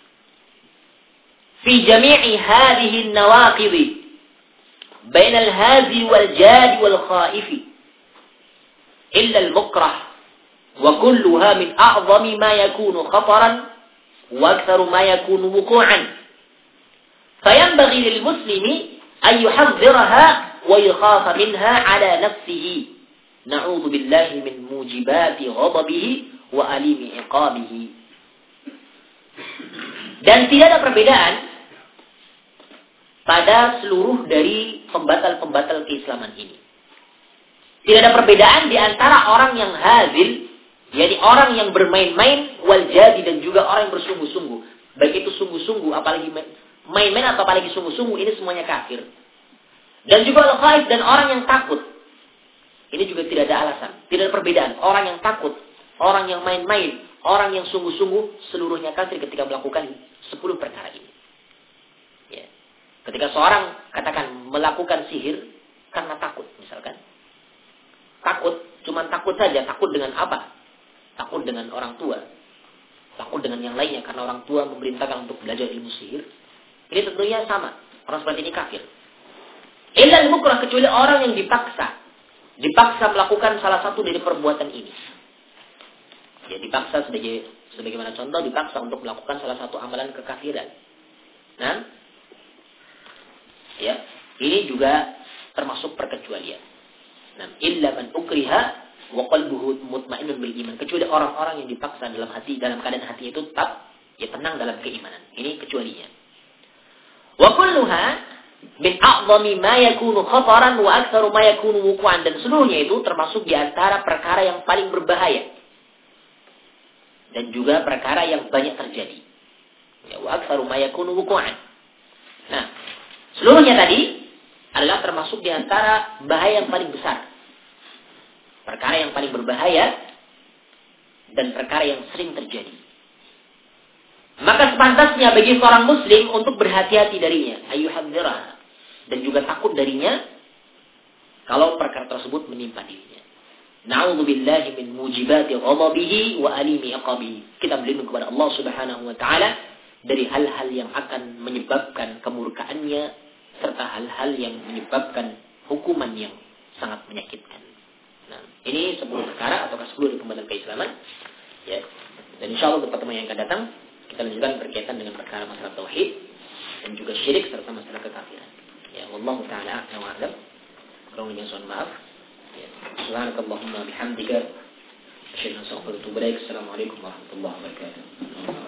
fi jami'i hadhihi an-nawaqid bain al-hazi wal jadi wal khaifi illa al-mukrah wa kulluha min a'zami ma yakunu khataran wa aktharu ma yakunu wuqu'an. Fayanbaghi lil muslimi an yuhadhdhiraha wa yakhafa minha ala nafsihi. Na'udzu billahi min mujibati ghadabihi wa alimi iqabihi. Dan tidak ada perbedaan pada seluruh dari pembatal-pembatal keislaman ini. Tidak ada perbedaan di antara orang yang hazil, yakni orang yang bermain-main, wal jadi, dan juga orang yang bersungguh-sungguh. Baik itu sungguh-sungguh, apalagi main-main atau apalagi sungguh-sungguh, ini semuanya kafir. Dan juga al-khaif, dan orang yang takut. Ini juga tidak ada alasan. Tidak ada perbedaan. Orang yang takut, orang yang main-main, orang yang sungguh-sungguh, seluruhnya kafir ketika melakukan sepuluh perkara ini. Ya. Ketika seorang katakan melakukan sihir karena takut, misalkan. Takut, cuma takut saja. Takut dengan apa? Takut dengan orang tua. Takut dengan yang lainnya karena orang tua memerintahkan untuk belajar ilmu sihir. Ini tentunya sama. Orang seperti ini kafir. Illa al-mukrah, kecuali orang yang dipaksa. Dipaksa melakukan salah satu dari perbuatan ini. Ya, dipaksa sebagai sebagaimana contoh, dipaksa untuk melakukan salah satu amalan kekafiran. Nah, ya, ini juga termasuk perkecualian. Nah, illa man ukriha wa qalbuhu mutmainnun bil iman. Kecuali orang-orang yang dipaksa dalam hati, dalam keadaan hatinya itu tetap ya tenang dalam keimanan. Ini kecualinya. Wa kulluha min a'zami ma yakunu khataran wa aktsaru ma yakunu wuqu'an, dan seluruhnya itu termasuk di antara perkara yang paling berbahaya dan juga perkara yang banyak terjadi. Ya, wa aktsaru ma yakunu wuqu'an. Nah, seluruhnya tadi adalah termasuk di antara bahaya yang paling besar. Perkara yang paling berbahaya dan perkara yang sering terjadi. Maka sepantasnya bagi seorang muslim untuk berhati-hati darinya, ayyuhadzirah, dan juga takut darinya kalau perkara tersebut menimpa dirinya. Na'udzu billahi min mujibati ghadabihi wa alimi iqabihi. Kita berlindung kepada Allah Subhanahu wa taala dari hal-hal yang akan menyebabkan kemurkaannya serta hal-hal yang menyebabkan hukuman yang sangat menyakitkan. Nah, ini sepuluh perkara atau sepuluh dari pembatal keislaman. Ya. Dan insyaallah untuk pertemuan yang akan datang kita lanjutkan berkaitan dengan perkara masalah tauhid dan juga syirik serta masalah kekafiran. Ya, wallahu taala a'lam wa a'lam. Kurang lebih mohon maaf. Ya. Subhanakallahumma bihamdika asyhadu an la ilaha illa anta astaghfiruka wa atubu ilaik. Assalamualaikum warahmatullahi wabarakatuh.